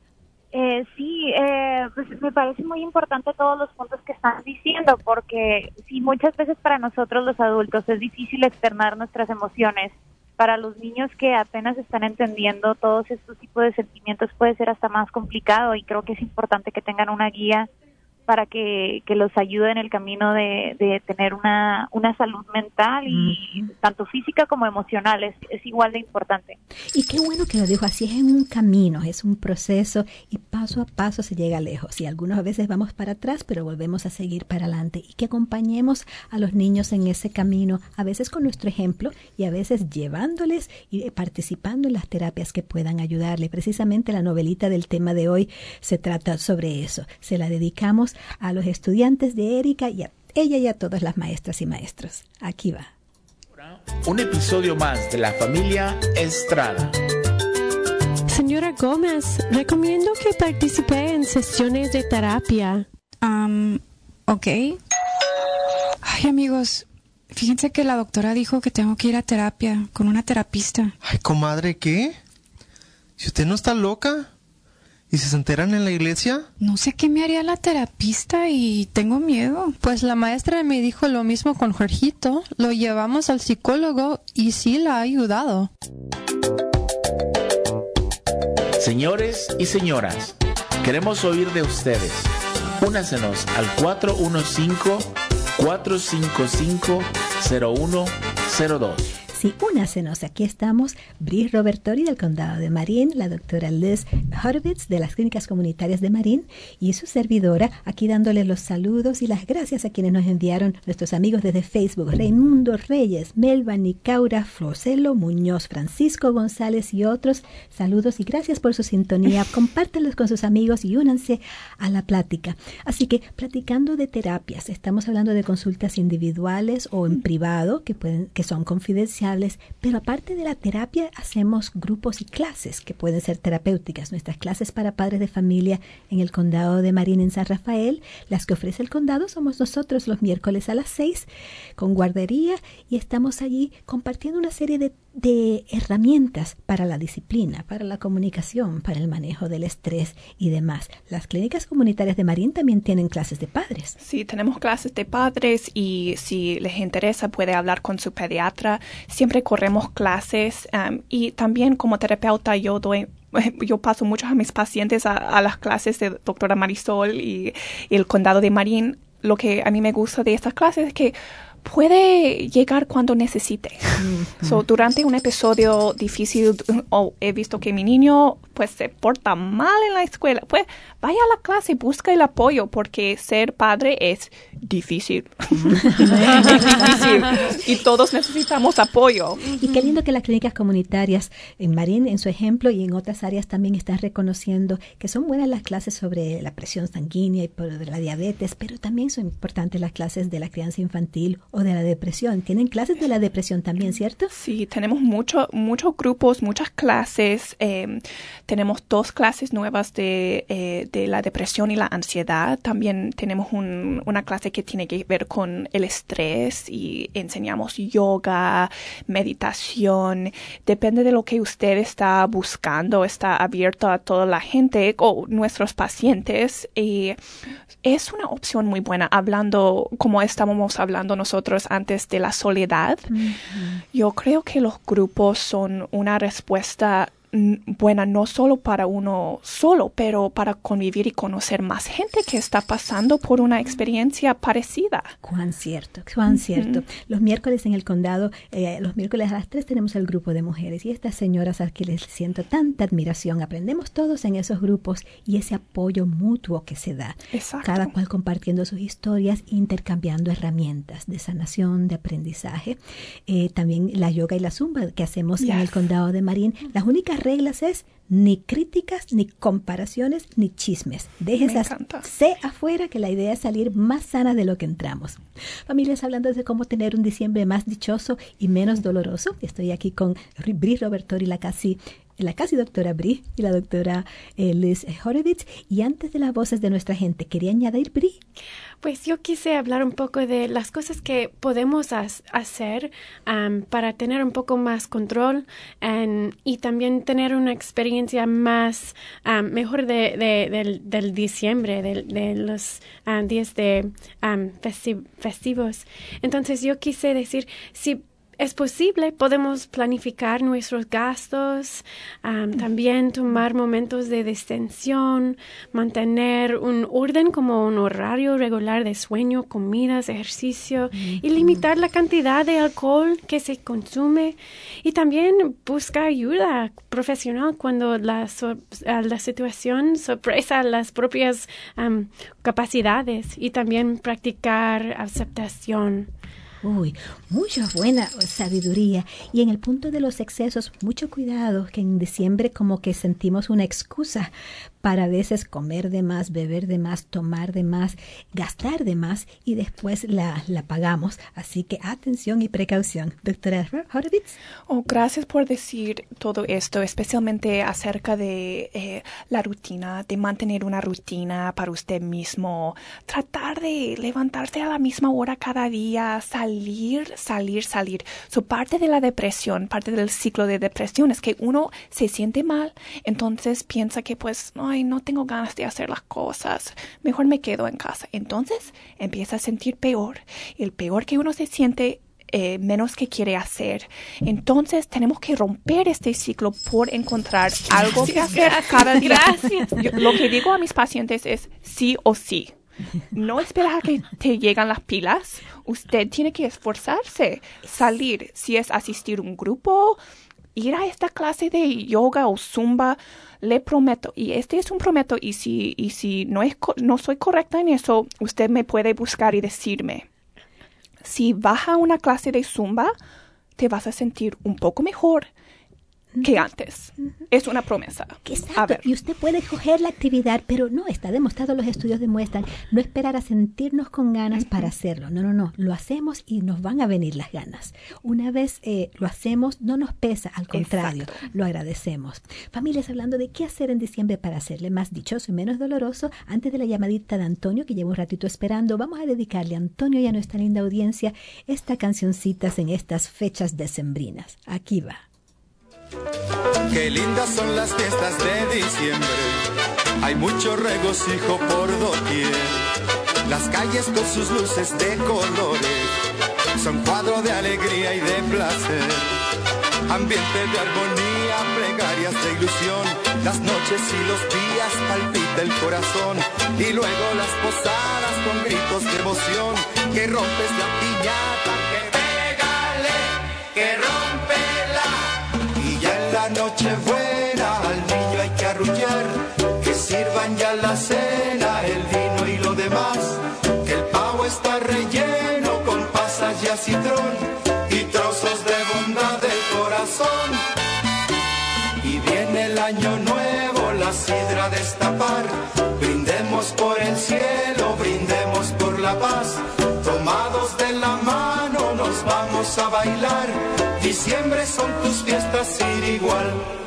Eh, sí, eh, pues me parece muy importante todos los puntos que están diciendo, porque sí, muchas veces para nosotros los adultos es difícil externar nuestras emociones. Para los niños que apenas están entendiendo todos estos tipos de sentimientos puede ser hasta más complicado y creo que es importante que tengan una guía para que, que los ayude en el camino de, de tener una, una salud mental y uh-huh. tanto física como emocional, es, es igual de importante. Y qué bueno que lo dijo, así es en un camino, es un proceso y paso a paso se llega lejos. Y algunas veces vamos para atrás, pero volvemos a seguir para adelante. Y que acompañemos a los niños en ese camino, a veces con nuestro ejemplo y a veces llevándoles y participando en las terapias que puedan ayudarle. Precisamente la novelita del tema de hoy se trata sobre eso. Se la dedicamos a los estudiantes de Erika y a ella y a todas las maestras y maestros. Aquí va. Un episodio más de la familia Estrada. Señora Gómez, recomiendo que participe en sesiones de terapia. Um, ok. Ay, amigos, fíjense que la doctora dijo que tengo que ir a terapia con una terapista. Ay, comadre, ¿qué? ¿Si usted no está loca? ¿Y si se enteran en la iglesia? No sé qué me haría la terapista y tengo miedo. Pues la maestra me dijo lo mismo con Jorgito. Lo llevamos al psicólogo y sí la ha ayudado. Señores y señoras, queremos oír de ustedes. Únasenos al cuatro uno cinco, cuatro cinco cinco, cero uno cero dos. Sí, únasenos. Aquí estamos, Bri Robertori del Condado de Marin, la doctora Liz Horovitz de las Clínicas Comunitarias de Marin y su servidora, aquí dándole los saludos y las gracias a quienes nos enviaron nuestros amigos desde Facebook, Raimundo Reyes, Melba Nicaura, Florcelo Muñoz, Francisco González y otros. Saludos y gracias por su sintonía. Compártanlos con sus amigos y únanse a la plática. Así que, platicando de terapias, estamos hablando de consultas individuales o en privado, que pueden, que son confidenciales. Pero aparte de la terapia, hacemos grupos y clases que pueden ser terapéuticas. Nuestras clases para padres de familia en el Condado de Marin, en San Rafael, las que ofrece el condado, somos nosotros los miércoles a las seis con guardería y estamos allí compartiendo una serie de de herramientas para la disciplina, para la comunicación, para el manejo del estrés y demás. Las clínicas comunitarias de Marín también tienen clases de padres. Sí, tenemos clases de padres y si les interesa puede hablar con su pediatra. Siempre corremos clases um, y también como terapeuta yo doy Yo paso mucho a mis pacientes a, a las clases de doctora Marisol y, y el condado de Marín. Lo que a mí me gusta de estas clases es que puede llegar cuando necesite. Mm-hmm. So, durante un episodio difícil, oh, he visto que mi niño pues se porta mal en la escuela, pues vaya a la clase y busca el apoyo porque ser padre es difícil. Es difícil y todos necesitamos apoyo. Y qué lindo que las clínicas comunitarias en Marín, en su ejemplo, y en otras áreas también están reconociendo que son buenas las clases sobre la presión sanguínea y por la diabetes, pero también son importantes las clases de la crianza infantil o de la depresión. Tienen clases de la depresión también, ¿cierto? Sí, tenemos mucho, muchos grupos, muchas clases. Eh, tenemos dos clases nuevas de, eh, de la depresión y la ansiedad. También tenemos un, una clase que tiene que ver con el estrés y enseñamos yoga, meditación. Depende de lo que usted está buscando. Está abierto a toda la gente o nuestros pacientes. Y es una opción muy buena. Hablando, como estábamos hablando nosotros antes de la soledad, mm-hmm. Yo creo que los grupos son una respuesta buena no solo para uno solo, pero para convivir y conocer más gente que está pasando por una experiencia parecida. Cuán cierto, cuán cierto. Uh-huh. Los miércoles en el condado, eh, los miércoles a las tres tenemos el grupo de mujeres y estas señoras a las que les siento tanta admiración. Aprendemos todos en esos grupos y ese apoyo mutuo que se da. Exacto. Cada cual compartiendo sus historias, intercambiando herramientas de sanación, de aprendizaje. Eh, también la yoga y la zumba que hacemos yes. en el condado de Marín. Las únicas reglas es ni críticas, ni comparaciones, ni chismes. Déjense sé afuera que la idea es salir más sana de lo que entramos. Familias, hablando de cómo tener un diciembre más dichoso y menos doloroso. Estoy aquí con Bri Robertori, la casi la casi doctora Bri y la doctora eh, Liz Horowitz. Y antes de las voces de nuestra gente, ¿quería añadir, Bri? Pues yo quise hablar un poco de las cosas que podemos as- hacer um, para tener un poco más control and, y también tener una experiencia más um, mejor de, de, del, del diciembre, de, de los uh, días de um, festi- festivos. Entonces yo quise decir, si es posible, podemos planificar nuestros gastos, um, también tomar momentos de distensión, mantener un orden como un horario regular de sueño, comidas, ejercicio mm-hmm. y limitar la cantidad de alcohol que se consume y también buscar ayuda profesional cuando la, so- la situación sorpresa las propias um, capacidades y también practicar aceptación. Uy, mucha buena sabiduría. Y en el punto de los excesos, mucho cuidado, que en diciembre como que sentimos una excusa para a veces comer de más, beber de más, tomar de más, gastar de más y después la, la pagamos. Así que atención y precaución. Doctora Horowitz. Oh, gracias por decir todo esto, especialmente acerca de eh, la rutina, de mantener una rutina para usted mismo, tratar de levantarse a la misma hora cada día, salir, salir, salir. So, parte de la depresión, parte del ciclo de depresión es que uno se siente mal, entonces piensa que pues no, ay, no tengo ganas de hacer las cosas, mejor me quedo en casa. Entonces empieza a sentir peor. Y el peor que uno se siente, eh, menos que quiere hacer. Entonces tenemos que romper este ciclo por encontrar algo que hacer gracias, cada día. Gracias. Yo, lo que digo a mis pacientes es sí o sí. No esperar a que te llegan las pilas. Usted tiene que esforzarse, salir. Si es asistir a un grupo, ir a esta clase de yoga o zumba, le prometo, y este es un prometo, y si, y si no, es, no soy correcta en eso, usted me puede buscar y decirme. Si vas a una clase de zumba, te vas a sentir un poco mejor. que antes. Uh-huh. Es una promesa. Exacto. Y usted puede escoger la actividad, pero no, está demostrado, los estudios demuestran, no esperar a sentirnos con ganas uh-huh. para hacerlo. No, no, no. Lo hacemos y nos van a venir las ganas. Una vez eh, lo hacemos, no nos pesa, al contrario, Exacto. lo agradecemos. Familias, hablando de qué hacer en diciembre para hacerle más dichoso y menos doloroso, antes de la llamadita de Antonio, que llevo un ratito esperando, vamos a dedicarle a Antonio y a nuestra linda audiencia esta cancioncitas en estas fechas decembrinas. Aquí va. Qué lindas son las fiestas de diciembre, hay mucho regocijo por doquier. Las calles con sus luces de colores son cuadro de alegría y de placer. Ambiente de armonía, plegarias de ilusión, las noches y los días palpita el corazón. Y luego las posadas con gritos de emoción, que rompes la piñata, que pégale, que rómpela. Y ya en la noche buena al niño hay que arrullar, que sirvan ya la cena, el vino y lo demás, que el pavo está relleno con pasas y acitrón y trozos de bondad del corazón. Y viene el año nuevo, la sidra a destapar, brindemos por el cielo, brindemos por la paz, tomados de la mano nos vamos a bailar. Diciembre son tus fiestas sin igual,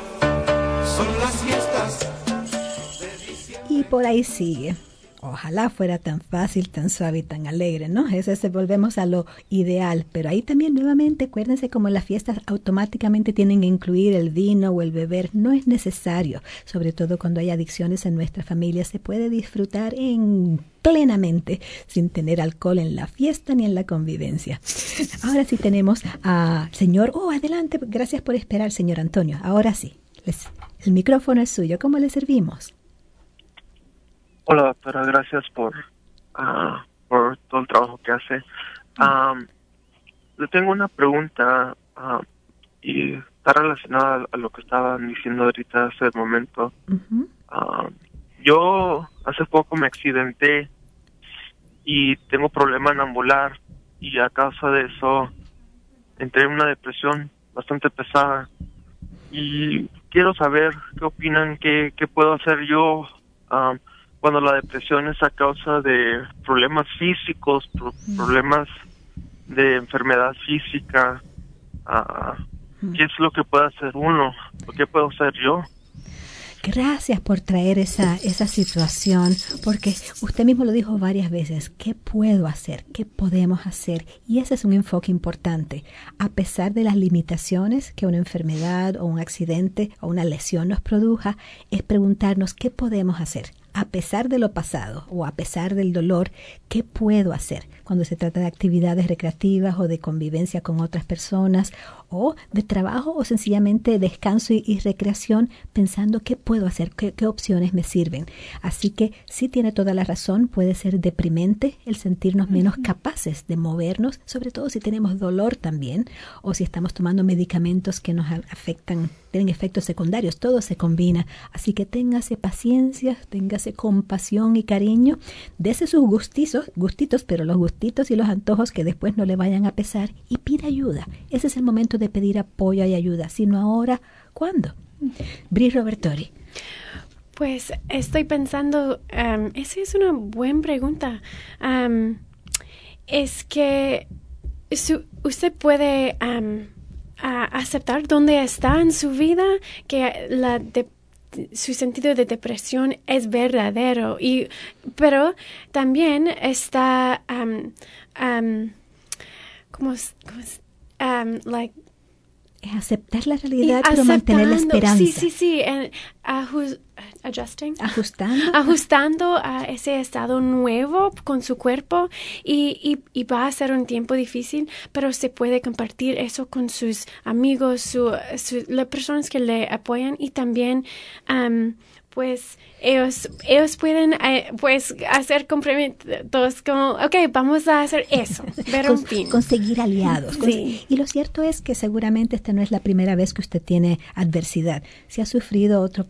son las fiestas de diciembre. Y por ahí sigue. Ojalá fuera tan fácil, tan suave y tan alegre, ¿no? Ese se volvemos a lo ideal. Pero ahí también, nuevamente, acuérdense como las fiestas automáticamente tienen que incluir el vino o el beber. No es necesario. Sobre todo cuando hay adicciones en nuestra familia, se puede disfrutar en plenamente sin tener alcohol en la fiesta ni en la convivencia. Ahora sí tenemos a señor... Oh, adelante. Gracias por esperar, señor Antonio. Ahora sí. Les, el micrófono es suyo. ¿Cómo le servimos? Hola, doctora, gracias por uh, por todo el trabajo que hace. Um, le tengo una pregunta uh, y está relacionada a lo que estaban diciendo ahorita hace un momento. Uh-huh. Uh, yo hace poco me accidenté y tengo problema en ambular y a causa de eso entré en una depresión bastante pesada y quiero saber qué opinan, qué, qué puedo hacer yo um, cuando la depresión es a causa de problemas físicos, pro- problemas de enfermedad física. Uh, ¿Qué es lo que puede hacer uno? ¿Qué puedo hacer yo? Gracias por traer esa, esa situación, porque usted mismo lo dijo varias veces. ¿Qué puedo hacer? ¿Qué podemos hacer? Y ese es un enfoque importante. A pesar de las limitaciones que una enfermedad o un accidente o una lesión nos produja, es preguntarnos qué podemos hacer. A pesar de lo pasado o a pesar del dolor, ¿qué puedo hacer? Cuando se trata de actividades recreativas o de convivencia con otras personas o de trabajo o sencillamente descanso y, y recreación, pensando qué puedo hacer, qué, qué opciones me sirven. Así que sí tiene toda la razón, puede ser deprimente el sentirnos menos capaces de movernos, sobre todo si tenemos dolor también o si estamos tomando medicamentos que nos afectan, tienen efectos secundarios, todo se combina. Así que téngase paciencia, téngase compasión y cariño, dese sus gustitos, gustitos, pero los gustitos y los antojos que después no le vayan a pesar y pida ayuda. Ese es el momento de pedir apoyo y ayuda, sino ahora, ¿cuándo? Bri Robertori. Pues estoy pensando, um, esa es una buena pregunta. Um, es que su, usted puede um, a aceptar dónde está en su vida, que la de, su sentido de depresión es verdadero, y pero también está um, um, como, como um, like es aceptar la realidad pero mantener la esperanza. Sí, sí, sí, and, uh, adjusting, ajustando, ajustando a ese estado nuevo con su cuerpo y, y, y va a ser un tiempo difícil, pero se puede compartir eso con sus amigos, su, su, las personas que le apoyan y también um, pues ellos ellos pueden eh, pues hacer compromisos como okay, vamos a hacer eso, ver un fin, conseguir aliados. Sí. Y lo cierto es que seguramente esta no es la primera vez que usted tiene adversidad. Si ha sufrido otro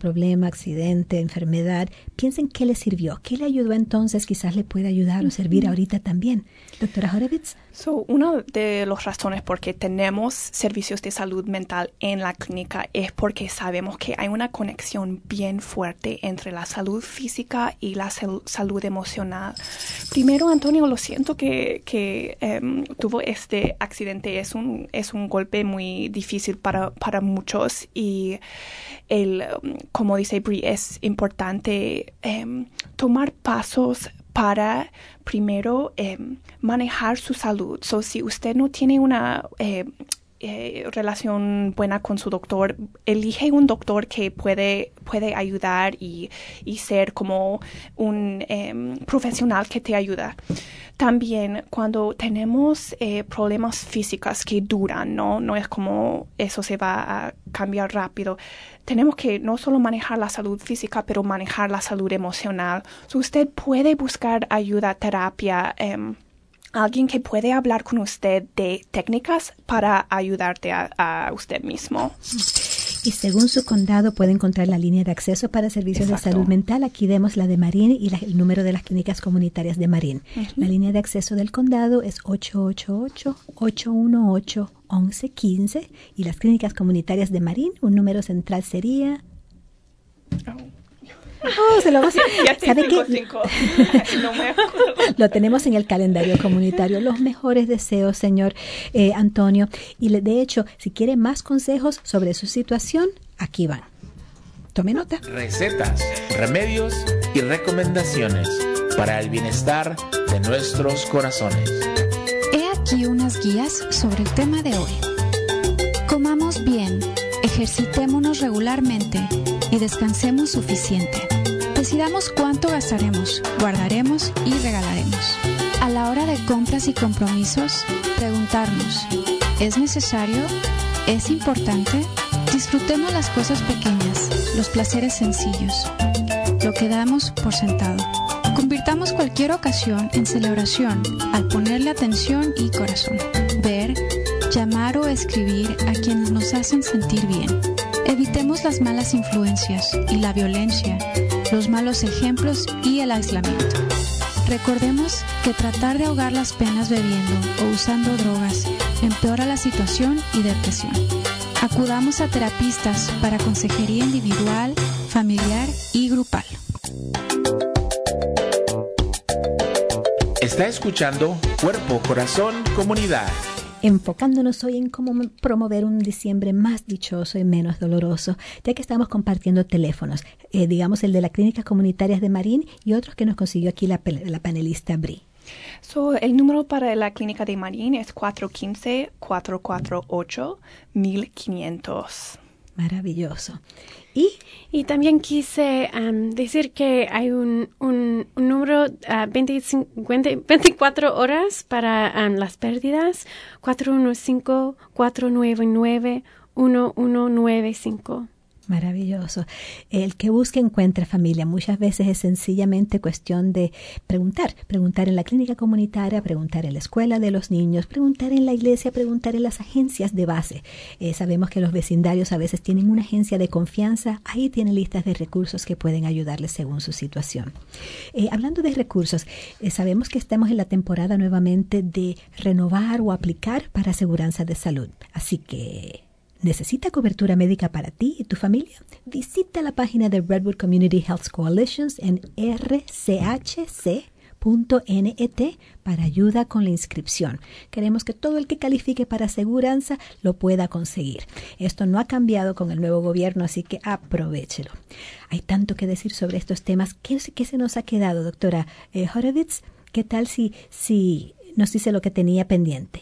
problema, accidente, enfermedad, piensen qué le sirvió, qué le ayudó entonces, quizás le puede ayudar o servir mm-hmm. ahorita también. Doctora Horowitz. So, una de las razones por qué tenemos servicios de salud mental en la clínica es porque sabemos que hay una conexión bien fuerte entre la salud física y la sal- salud emocional. Primero, Antonio, lo siento que, que um, tuvo este accidente. Es un, es un golpe muy difícil para, para muchos y el, um, como dice Bri, es importante um, tomar pasos para primero eh, manejar su salud. So, si usted no tiene una eh, eh, relación buena con su doctor, elige un doctor que puede, puede ayudar y, y ser como un eh, profesional que te ayuda. También cuando tenemos eh, problemas físicos que duran, ¿no? No es como eso se va a cambiar rápido. Tenemos que no solo manejar la salud física, pero manejar la salud emocional. So, usted puede buscar ayuda, terapia, eh, alguien que puede hablar con usted de técnicas para ayudarte a, a usted mismo. Y según su condado puede encontrar la línea de acceso para servicios Exacto. de salud mental. Aquí vemos la de Marin y la, el número de las clínicas comunitarias de Marin. Uh-huh. La línea de acceso del condado es ocho ocho ocho, ocho uno ocho, once quince y las clínicas comunitarias de Marin, un número central sería... Oh. Oh, se lo va a... ¿Sabe qué? No me Lo tenemos en el calendario comunitario. Los mejores deseos, señor eh, Antonio. Y le, de hecho, si quiere más consejos sobre su situación, aquí van. Tome nota. Recetas, remedios y recomendaciones para el bienestar de nuestros corazones. He aquí unas guías sobre el tema de hoy. Comamos bien, ejercitémonos regularmente y descansemos suficiente. Decidamos cuánto gastaremos, guardaremos y regalaremos. A la hora de compras y compromisos, preguntarnos, ¿es necesario? ¿Es importante? Disfrutemos las cosas pequeñas, los placeres sencillos, lo que damos por sentado. Convirtamos cualquier ocasión en celebración al ponerle atención y corazón. Ver, llamar o escribir a quienes nos hacen sentir bien. Evitemos las malas influencias y la violencia, los malos ejemplos y el aislamiento. Recordemos que tratar de ahogar las penas bebiendo o usando drogas empeora la situación y depresión. Acudamos a terapistas para consejería individual, familiar y grupal. Está escuchando Cuerpo, Corazón, Comunidad. Enfocándonos hoy en cómo promover un diciembre más dichoso y menos doloroso, ya que estamos compartiendo teléfonos, eh, digamos el de las clínicas comunitarias de Marin y otros que nos consiguió aquí la, la panelista Bri. So, el número para la clínica de Marin es cuatro uno cinco, cuatro cuatro ocho, mil quinientos. Maravilloso. Y, y también quise um, decir que hay un, un, un número uh, veinticinco, veinte, veinticuatro horas para um, las pérdidas, cuatro uno cinco, cuatro nueve nueve, uno uno nueve cinco. Maravilloso. El que busque encuentra, familia. Muchas veces es sencillamente cuestión de preguntar. Preguntar en la clínica comunitaria, preguntar en la escuela de los niños, preguntar en la iglesia, preguntar en las agencias de base. Eh, sabemos que los vecindarios a veces tienen una agencia de confianza. Ahí tienen listas de recursos que pueden ayudarles según su situación. Eh, hablando de recursos, eh, sabemos que estamos en la temporada nuevamente de renovar o aplicar para aseguranza de salud. Así que... ¿necesita cobertura médica para ti y tu familia? Visita la página de Redwood Community Health Coalitions en r c h c punto net para ayuda con la inscripción. Queremos que todo el que califique para aseguranza lo pueda conseguir. Esto no ha cambiado con el nuevo gobierno, así que aprovéchelo. Hay tanto que decir sobre estos temas. ¿Qué, qué se nos ha quedado, doctora eh, Horowitz? ¿Qué tal si, si nos dice lo que tenía pendiente?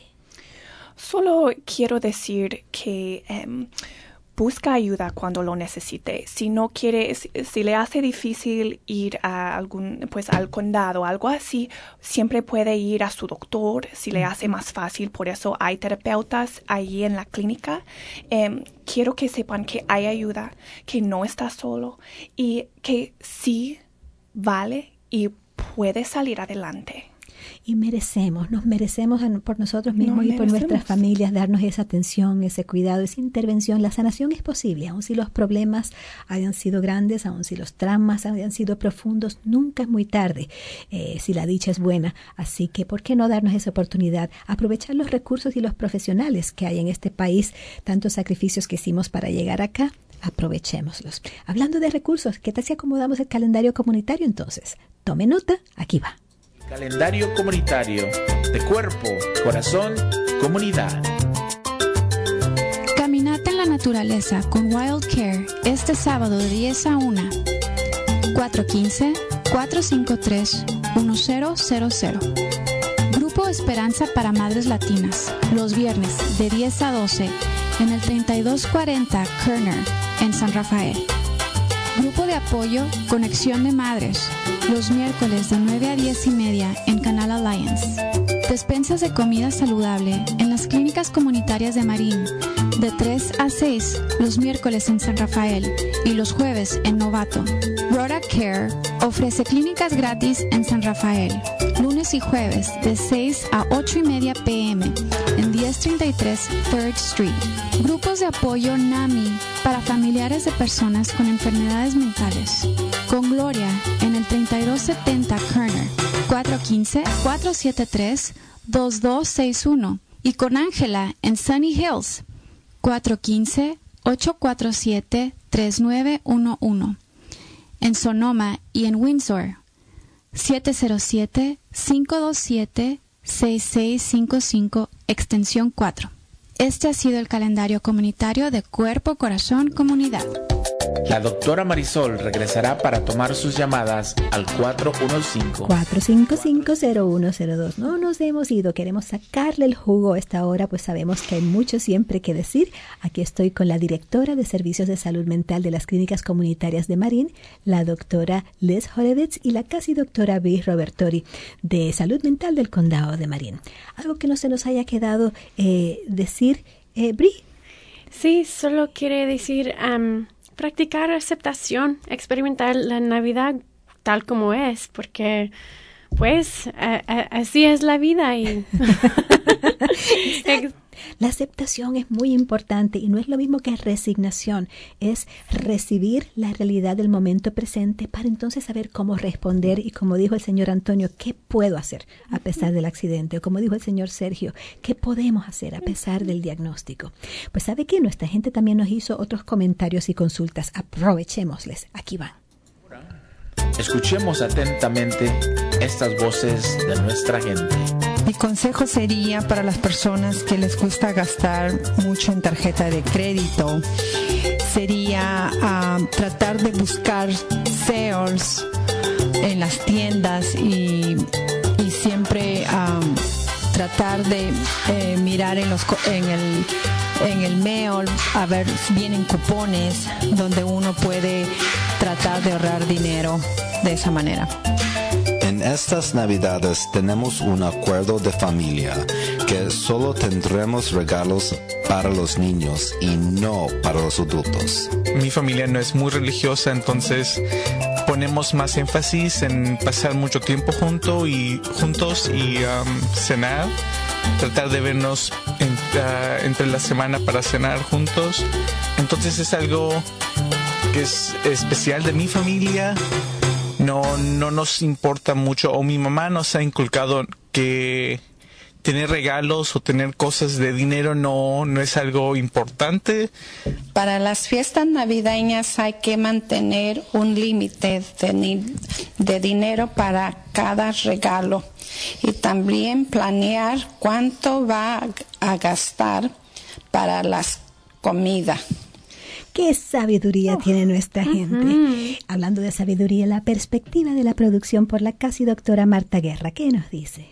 Solo quiero decir que um, busca ayuda cuando lo necesite. Si no quiere, si, si le hace difícil ir a algún, pues al condado, algo así, siempre puede ir a su doctor si le hace más fácil. Por eso hay terapeutas ahí en la clínica. Um, quiero que sepan que hay ayuda, que no está solo y que sí vale y puede salir adelante. Y merecemos, nos merecemos por nosotros mismos Nos y por merecemos. nuestras familias darnos esa atención, ese cuidado, esa intervención. La sanación es posible, aun si los problemas hayan sido grandes, aun si los traumas hayan sido profundos, nunca es muy tarde, eh, si la dicha es buena. Así que, ¿por qué no darnos esa oportunidad? Aprovechar los recursos y los profesionales que hay en este país, tantos sacrificios que hicimos para llegar acá. Aprovechémoslos. Hablando de recursos, ¿qué tal si acomodamos el calendario comunitario entonces? Tome nota, aquí va. Calendario comunitario de cuerpo, corazón, comunidad. Caminata en la naturaleza con Wild Care este sábado de diez a una. cuatro uno cinco, cuatro cinco tres, uno cero cero cero. Grupo Esperanza para Madres Latinas, los viernes de diez a doce en el treinta y dos cuarenta Kerner, en San Rafael. Grupo de apoyo Conexión de Madres, los miércoles de nueve a diez y media en Canal Alliance. Despensas de comida saludable en las clínicas comunitarias de Marín, de tres a seis los miércoles en San Rafael y los jueves en Novato. Rhoda Care ofrece clínicas gratis en San Rafael, lunes y jueves de seis a ocho y media pm en diez treinta y tres third Street. Grupos de apoyo NAMI para familiares de personas con enfermedades mentales. Con Gloria en el treinta y dos setenta Kerner, cuatro uno cinco, cuatro siete tres, dos dos seis uno. Y con Ángela en Sunny Hills, cuatro uno cinco, ocho cuatro siete, tres nueve uno uno. En Sonoma y en Windsor, siete cero siete, cinco dos siete, seis seis cinco cinco, extensión cuatro. Este ha sido el calendario comunitario de Cuerpo, Corazón, Comunidad. La doctora Marisol regresará para tomar sus llamadas al cuatro uno cinco, cuatro cinco cinco, cero uno cero dos. No nos hemos ido, queremos sacarle el jugo a esta hora, pues sabemos que hay mucho siempre que decir. Aquí estoy con la directora de Servicios de Salud Mental de las Clínicas Comunitarias de Marín, la doctora Liz Horowitz, y la casi doctora Bri Robertori de Salud Mental del Condado de Marín. Algo que no se nos haya quedado eh, decir, eh, Bri. Sí, solo quiere decir... Um, practicar aceptación, experimentar la Navidad tal como es, porque pues a, a, así es la vida. Y la aceptación es muy importante y no es lo mismo que resignación, es recibir la realidad del momento presente para entonces saber cómo responder y, como dijo el señor Antonio, ¿qué puedo hacer a pesar del accidente? O como dijo el señor Sergio, ¿qué podemos hacer a pesar del diagnóstico? Pues sabe que nuestra gente también nos hizo otros comentarios y consultas, aprovechémosles, aquí van. Escuchemos atentamente estas voces de nuestra gente. Mi consejo sería para las personas que les gusta gastar mucho en tarjeta de crédito, sería uh, tratar de buscar sales en las tiendas y, y siempre um, tratar de eh, mirar en, los, en, el, en el mail a ver si vienen cupones donde uno puede tratar de ahorrar dinero de esa manera. En estas Navidades tenemos un acuerdo de familia que solo tendremos regalos para los niños y no para los adultos. Mi familia no es muy religiosa, entonces ponemos más énfasis en pasar mucho tiempo junto y, juntos y um, cenar, tratar de vernos en, uh, entre la semana para cenar juntos. Entonces es algo que es especial de mi familia. No, no nos importa mucho, o mi mamá nos ha inculcado que tener regalos o tener cosas de dinero no, no es algo importante. Para las fiestas navideñas hay que mantener un límite de, de dinero para cada regalo y también planear cuánto va a gastar para las comidas. ¡Qué sabiduría oh. tiene nuestra gente! Uh-huh. Hablando de sabiduría, la perspectiva de la producción por la casi doctora Marta Guerra. ¿Qué nos dice?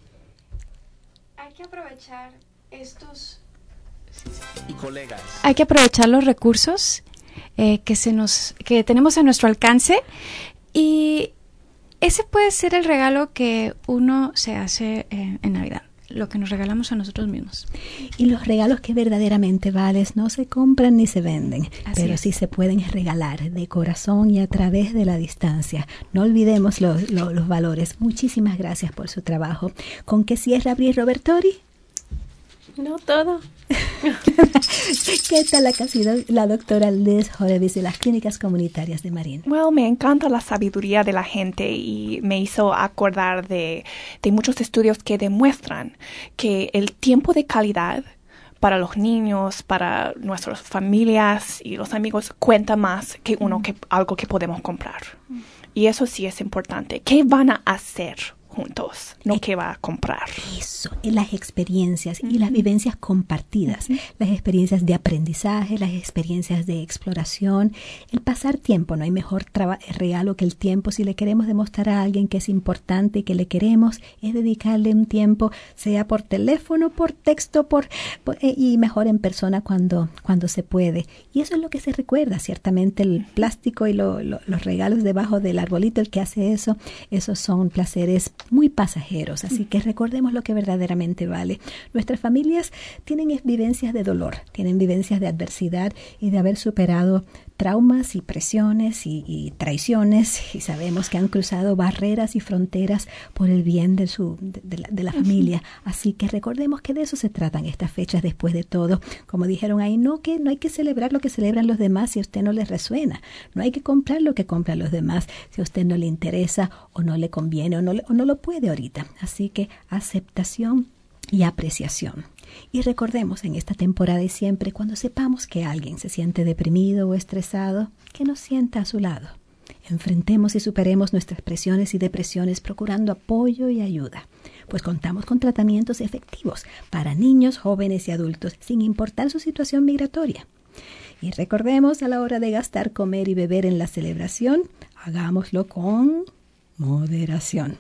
Hay que aprovechar estos... Y colegas. Hay que aprovechar los recursos eh, que, se nos, que tenemos a nuestro alcance y ese puede ser el regalo que uno se hace eh, en Navidad. lo que nos regalamos a nosotros mismos. Y los regalos que verdaderamente vales no se compran ni se venden, Así pero es. sí se pueden regalar de corazón y a través de la distancia. No olvidemos los, los, los valores. Muchísimas gracias por su trabajo. ¿Con qué cierra Bri Robertori? No todo. ¿Qué tal la, la doctora Liz Horowitz de las clínicas comunitarias de Marín? Well, me encanta la sabiduría de la gente y me hizo acordar de, de muchos estudios que demuestran que el tiempo de calidad para los niños, para nuestras familias y los amigos cuenta más que uno que algo que podemos comprar. Y eso sí es importante. ¿Qué van a hacer juntos? No eh, qué va a comprar. Eso, las experiencias y las vivencias compartidas, uh-huh. las experiencias de aprendizaje, las experiencias de exploración, el pasar tiempo. No hay mejor traba- regalo que el tiempo. Si le queremos demostrar a alguien que es importante y que le queremos, es dedicarle un tiempo, sea por teléfono, por texto, por, por eh, y mejor en persona cuando, cuando se puede. Y eso es lo que se recuerda. Ciertamente el plástico y lo, lo, los regalos debajo del arbolito, el que hace eso, esos son placeres muy pasajeros, así que recordemos lo que verdaderamente vale. Nuestras familias tienen vivencias de dolor, tienen vivencias de adversidad y de haber superado traumas y presiones y, y traiciones, y sabemos que han cruzado barreras y fronteras por el bien de, su, de, de, la, de la familia. Así que recordemos que de eso se tratan estas fechas después de todo. Como dijeron ahí, no, que no hay que celebrar lo que celebran los demás si a usted no les resuena. No hay que comprar lo que compran los demás si a usted no le interesa o no le conviene o no, o no lo puede ahorita. Así que aceptación y apreciación. Y recordemos en esta temporada y siempre, cuando sepamos que alguien se siente deprimido o estresado, que nos sienta a su lado. Enfrentemos y superemos nuestras presiones y depresiones procurando apoyo y ayuda, pues contamos con tratamientos efectivos para niños, jóvenes y adultos, sin importar su situación migratoria. Y recordemos, a la hora de gastar, comer y beber en la celebración, hagámoslo con moderación.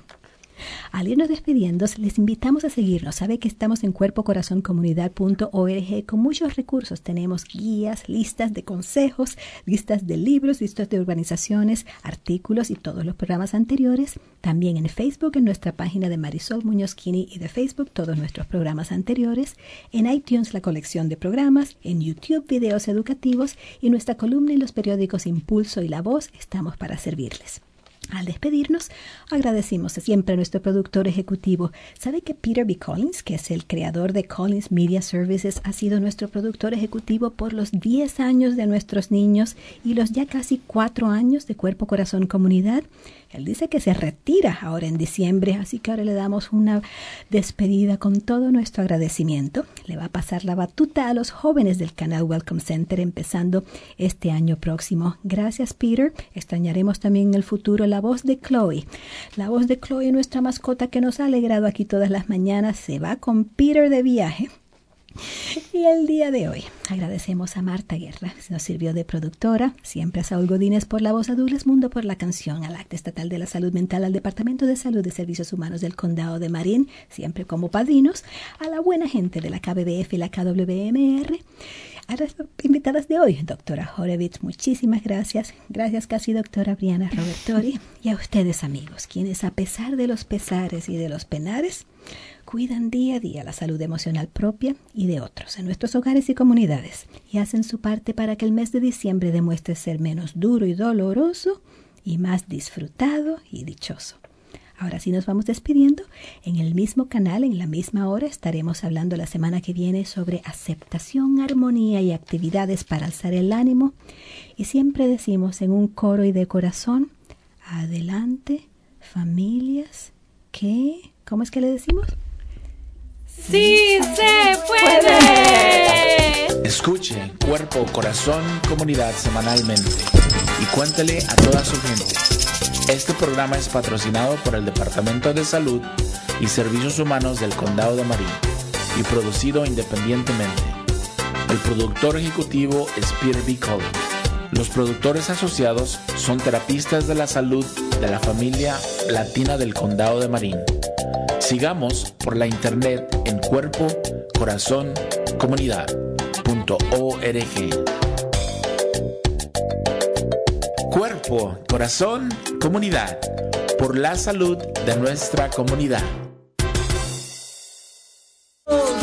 Al irnos despidiendo, les invitamos a seguirnos. Sabe que estamos en cuerpo corazón comunidad punto org con muchos recursos. Tenemos guías, listas de consejos, listas de libros, listas de urbanizaciones, artículos y todos los programas anteriores. También en Facebook, en nuestra página de Marisol Muñoz Kini y de Facebook, todos nuestros programas anteriores. En iTunes, la colección de programas. En YouTube, videos educativos. Y nuestra columna en los periódicos Impulso y La Voz. Estamos para servirles. Al despedirnos, agradecimos siempre a nuestro productor ejecutivo. ¿Sabe que Peter B. Collins, que es el creador de Collins Media Services, ha sido nuestro productor ejecutivo por los diez años de nuestros niños y los ya casi cuatro años de Cuerpo Corazón Comunidad? Él dice que se retira ahora en diciembre, así que ahora le damos una despedida con todo nuestro agradecimiento. Le va a pasar la batuta a los jóvenes del canal Welcome Center empezando este año próximo. Gracias, Peter. Extrañaremos también en el futuro la voz de Chloe. La voz de Chloe, nuestra mascota que nos ha alegrado aquí todas las mañanas, se va con Peter de viaje. Y el día de hoy agradecemos a Marta Guerra, que nos sirvió de productora, siempre a Saúl Godínez por la voz, a Douglas Mundo por la canción, al Acta Estatal de la Salud Mental, al Departamento de Salud y Servicios Humanos del Condado de Marín, siempre como padrinos, a la buena gente de la K B B F y la K W M R, a las invitadas de hoy, doctora Horowitz, muchísimas gracias, gracias casi doctora Briana Robertori, y a ustedes amigos, quienes a pesar de los pesares y de los penares, cuidan día a día la salud emocional propia y de otros en nuestros hogares y comunidades y hacen su parte para que el mes de diciembre demuestre ser menos duro y doloroso y más disfrutado y dichoso. Ahora sí nos vamos despidiendo. En el mismo canal, en la misma hora, estaremos hablando la semana que viene sobre aceptación, armonía y actividades para alzar el ánimo. Y siempre decimos en un coro y de corazón, adelante, familias, que... ¿Cómo es que le decimos? ¡Sí se puede! Escuche Cuerpo, Corazón, Comunidad semanalmente y cuéntele a toda su gente. Este programa es patrocinado por el Departamento de Salud y Servicios Humanos del Condado de Marín y producido independientemente. El productor ejecutivo es Peter B. Collins. Los productores asociados son terapistas de la salud de la familia latina del Condado de Marín. Sigamos por la internet en cuerpo corazón comunidad punto org. Cuerpo, corazón, comunidad, por la salud de nuestra comunidad.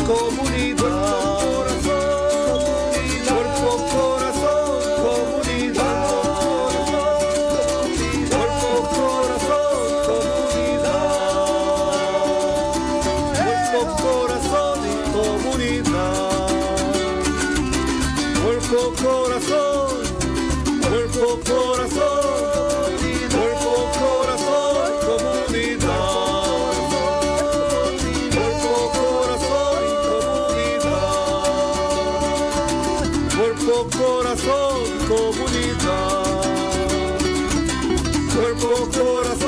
comunidad. Cuerpo, corazón, comunidad. Cuerpo, corazón, comunidad. Cuerpo, corazón y comunidad. Cuerpo, corazón, cuerpo, corazón, cuerpo, corazón, comunidad. Cuerpo, corazón y comunidad. Cuerpo, corazón, comunidad. Cuerpo, corazón.